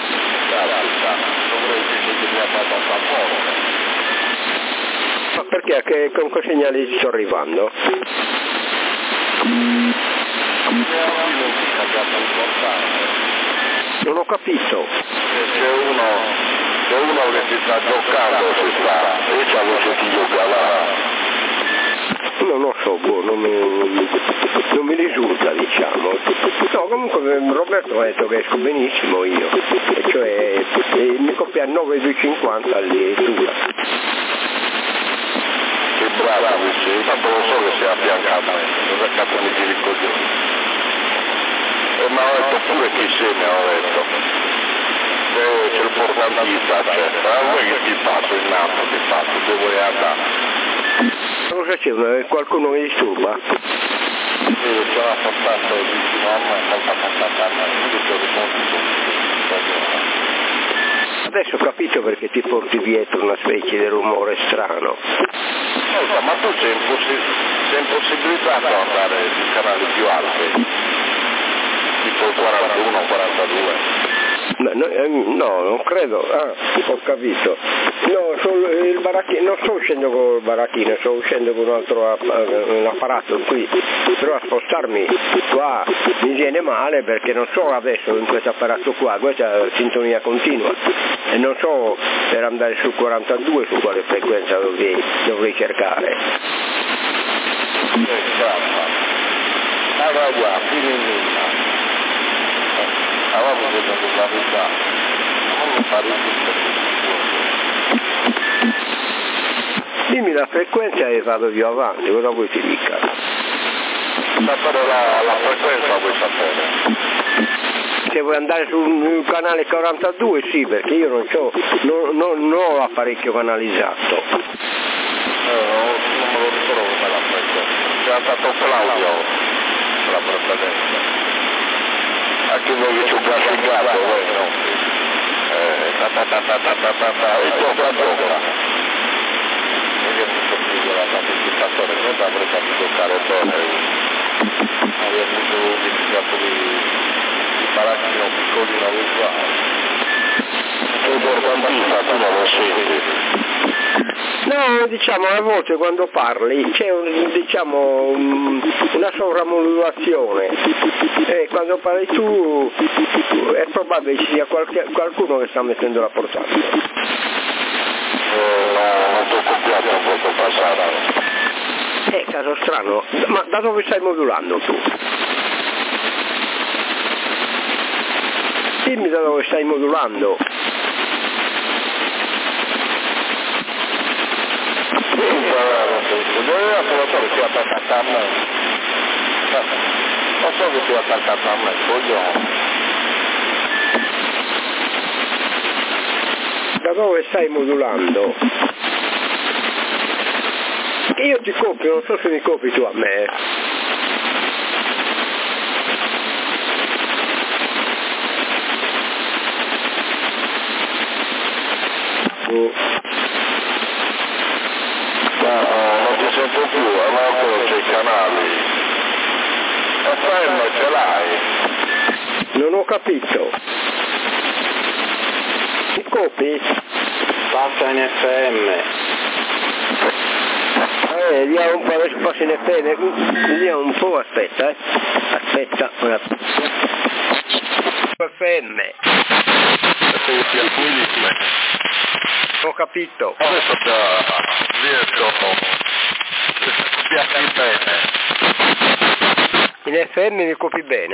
S8: Ma perché? Con che segnali ci sto arrivando? Non ho capito.
S2: C'è uno che si sta giocando, e c'ha lo sentito chiamare.
S8: Non lo so, non mi risulta, diciamo. No, comunque Roberto mi ha detto che esco benissimo io, e cioè mi copia 9,250 addirittura.
S2: Che bravo, tanto lo so che sei affiancato a me, cosa cazzo mi tiri il coglione? Mi ha detto pure chi sei, mi ha detto. C'è il portantista, vuoi che ti passo il naso, ti passo, dove vuoi andare?
S8: Cosa c'è? Qualcuno mi disturba?
S2: Sì, c'è una portata vicino a me, molto passata a me,
S8: Adesso ho capito perché ti porti dietro una specie di rumore strano.
S2: Ma tu sei impossibilitato ad andare su canali più alti, tipo il 41, 42.
S8: No, non credo, ho capito. No, il baracchino, non sto uscendo con il baracchino, sto uscendo con un altro apparato qui, però a spostarmi qua mi viene male perché non so adesso in questo apparato qua, questa è sintonia continua e non so per andare sul 42 su quale frequenza dovrei cercare. Dimmi la frequenza e vado più avanti, cosa vuoi ti dica?
S2: Sapere la frequenza vuoi sapere?
S8: Se vuoi andare sul canale 42 sì, perché io non ho l'apparecchio canalizzato.
S2: Non me lo ricordo come la frequenza. C'era stato Claudio la precedenza. Anche voi che ci ho classificato, no? E tu qua gioca. Perché non so più la partecipatore, non avrei fatto giocare bene. Avevo avuto dimenticato di parassino piccolino virtuale. Sei importantissima, tu non lo senti.
S8: No, diciamo a volte quando parli c'è una sovramodulazione e quando parli tu è probabile ci sia qualcuno che sta mettendo la portata.
S2: Non ti ho copiato questo passato.
S8: Caso strano, ma da dove stai modulando tu? Dimmi da dove stai modulando.
S2: Non so che ti ho attaccato a me, coglione.
S8: Da dove stai modulando? Che io ti copio, non so se mi copi tu a me.
S2: Non ti sento più, ma ancora c'è i canali. FM ce l'hai?
S8: Non ho capito. Mi copi?
S2: Passa in FM.
S8: Vediamo un po', adesso passa in FM. Vediamo un po', aspetta. Aspetta. FM. Ho capito.
S2: Adesso riesco a copiarti bene.
S8: In FM mi copi bene?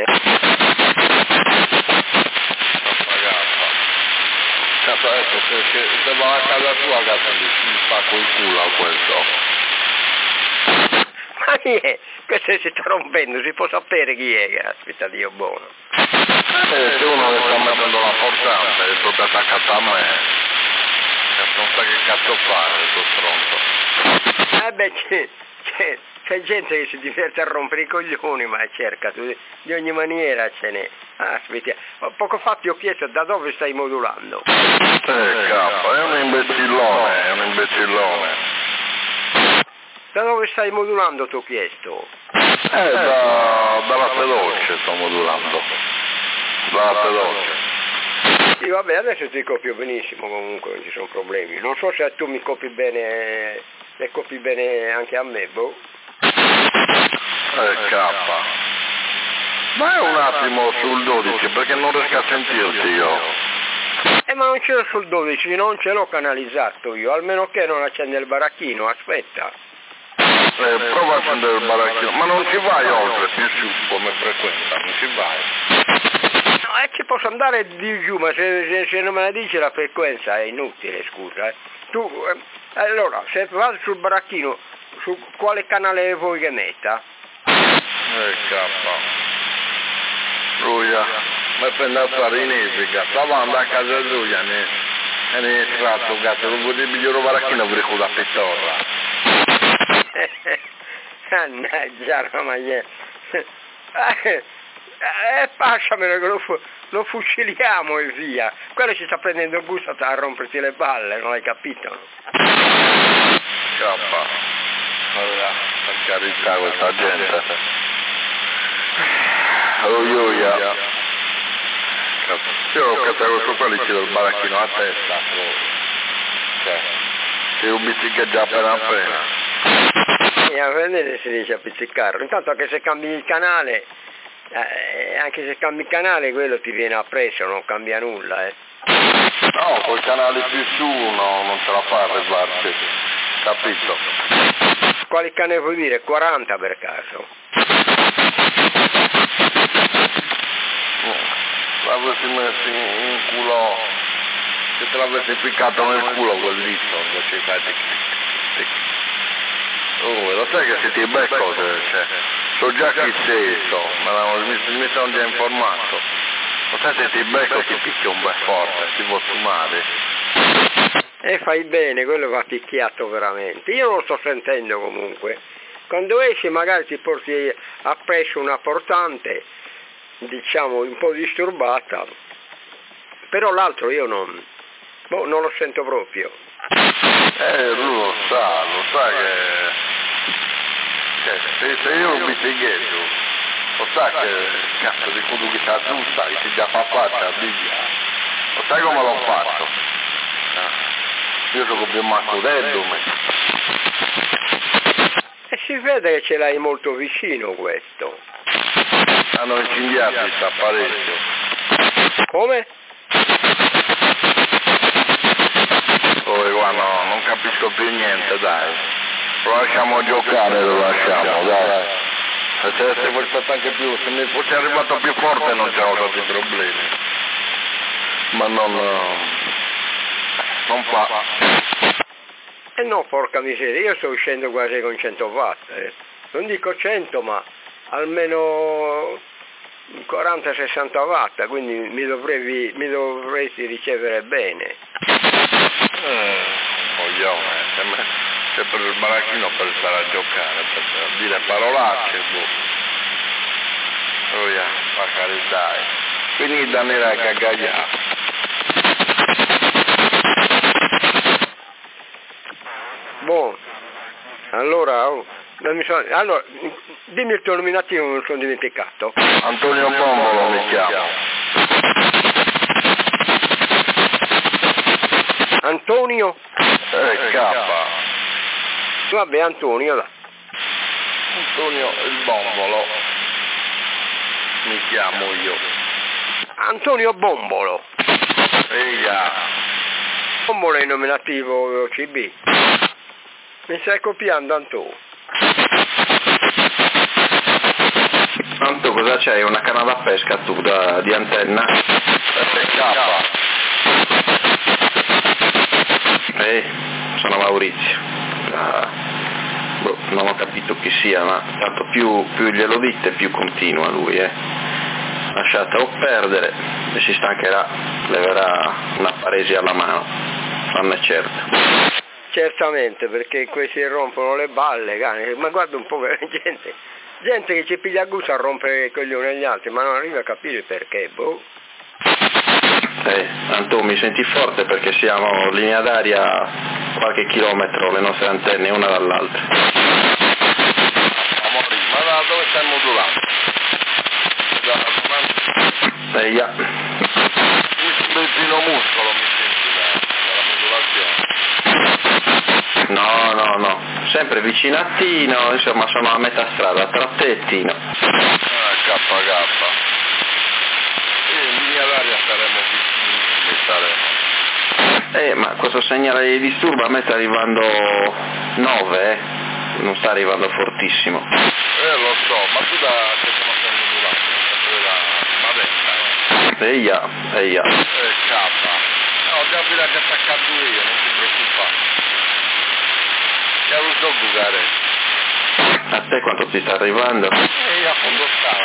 S2: Cazzo, adesso se va a casa tua, cazzo, mi spacco il culo a questo.
S8: Ma chi è? Questo si sta rompendo, si può sapere chi è, che aspetta Dio buono.
S2: C'è uno che sta mettendo la portante e tutto attaccato a me. Non sa che cazzo fare, sto stronzo.
S8: C'è gente che si diverte a rompere i coglioni, ma cerca, di ogni maniera ce n'è. Aspetta, poco fa ti ho chiesto da dove stai modulando.
S2: Capo, è un imbecillone.
S8: Da dove stai modulando, ti ho chiesto?
S2: Dalla Fedoce sto modulando. Dalla Fedoce.
S8: Sì, vabbè, adesso ti copio benissimo, comunque non ci sono problemi. Non so se tu mi copi bene, le copi bene anche a me, boh.
S2: Kappa. Vai un attimo sul 12 perché non riesco a sentirti io.
S8: Ma non c'ero sul 12, non ce l'ho canalizzato io, almeno che non accende il baracchino, aspetta.
S2: Prova a accendere il baracchino, ma non ci vai oltre, più su come frequenza, non ci vai.
S8: No, ci posso andare di giù, ma se non me la dice la frequenza è inutile, scusa. Tu, allora, se vado sul baracchino, su quale canale vuoi che metta?
S2: Kappa. Ruia, mi prende a fare in esica, stava andando a casa sua, ne tratto, gatto, non vuoi dire il baracchino per la pittorra.
S8: Mannaggia la maglia. Pasciamelo che lo fuciliamo e via. Quello ci sta prendendo gusto a romperti le balle, non hai capito?
S2: Kappa. Allora, per carità questa gente. Io capisco quelli ci do il baracchino a testa. Cioè, ti rubizzicca già appena.
S8: A vedere si dice a pizzicarlo. Intanto anche se cambi il canale, quello ti viene appresso, non cambia nulla,
S2: No, col canale più su non ce la fa a arrivarci, capito?
S8: Quali canale vuoi dire? 40 per caso?
S2: L'avessi messo in culo, se te l'avessi piccato nel culo quel dito, invece fai lo sai che se ti becco, cioè, so già chi sei, mi sono già informato. Lo sai se ti becco ti picchio un bel forte, ti vuoi fumare.
S8: E fai bene, quello va picchiato veramente. Io non lo sto sentendo comunque. Quando esci magari ti porti appresso una portante, diciamo un po' disturbata, però l'altro io non lo sento proprio.
S2: Lui lo sa che se io un bitighetto, lo sa che cazzo di quello che sta giusta, che si già fa faccia, lo sai come l'ho fatto? Io sono più macudello,
S8: E si vede che ce l'hai molto vicino questo.
S2: Hanno incendiato sta parecchio.
S8: Come?
S2: Guarda, non capisco più niente, dai. Lo lasciamo giocare, dai. Se fosse stato anche più, se mi fosse arrivato più forte non c'erano stati problemi. Ma non fa.
S8: No, porca miseria, io sto uscendo quasi con 100 watt. Non dico 100, ma almeno 40-60 watt, quindi mi dovresti ricevere bene.
S2: C'è per il baracchino per stare a giocare, per dire parolacce, fa carità. Quindi da nera cagaglia.
S8: Allora, dimmi il tuo nominativo, non sono dimenticato.
S2: Antonio Bombolo mi chiamo.
S8: Antonio?
S2: Kappa.
S8: Vabbè, Antonio, dai.
S2: Antonio il Bombolo. Mi chiamo io.
S8: Antonio Bombolo. Bombolo è il nominativo CB. Mi stai copiando, Antonio?
S1: Tanto cosa c'hai? Una canna da pesca tu di antenna? Sono Maurizio. Non ho capito chi sia, ma tanto più glielo dite più continua lui, Lasciatelo perdere, e si stancherà, leverà una paresi alla mano, non è certo.
S8: certamente, perché questi rompono le balle, cane. Ma guarda un po' gente che ci piglia gusto a rompere i coglioni agli altri, ma non arriva a capire perché, boh.
S2: Anto, mi senti forte perché siamo linea d'aria qualche chilometro le nostre antenne una dall'altra.
S6: Ma da dove stai modulando?
S2: Ya.
S6: Il primo muscolo mi senti dalla modulazione.
S2: No, sempre vicinattino, insomma sono a metà strada, tra te e Tino.
S6: KK. In linea d'aria saremo vicinissimi,
S2: Ma questo segnale di disturbo a me sta arrivando 9, non sta arrivando fortissimo.
S6: Lo so, ma tu da che sono sempre modulato? Sempre da Madetta, no?
S2: Eia.
S6: K. No, capita che sta accadendo io, non ti preoccupare. Che lo so bucare.
S2: A te quanto ti sta arrivando?
S6: Io a fondo stava,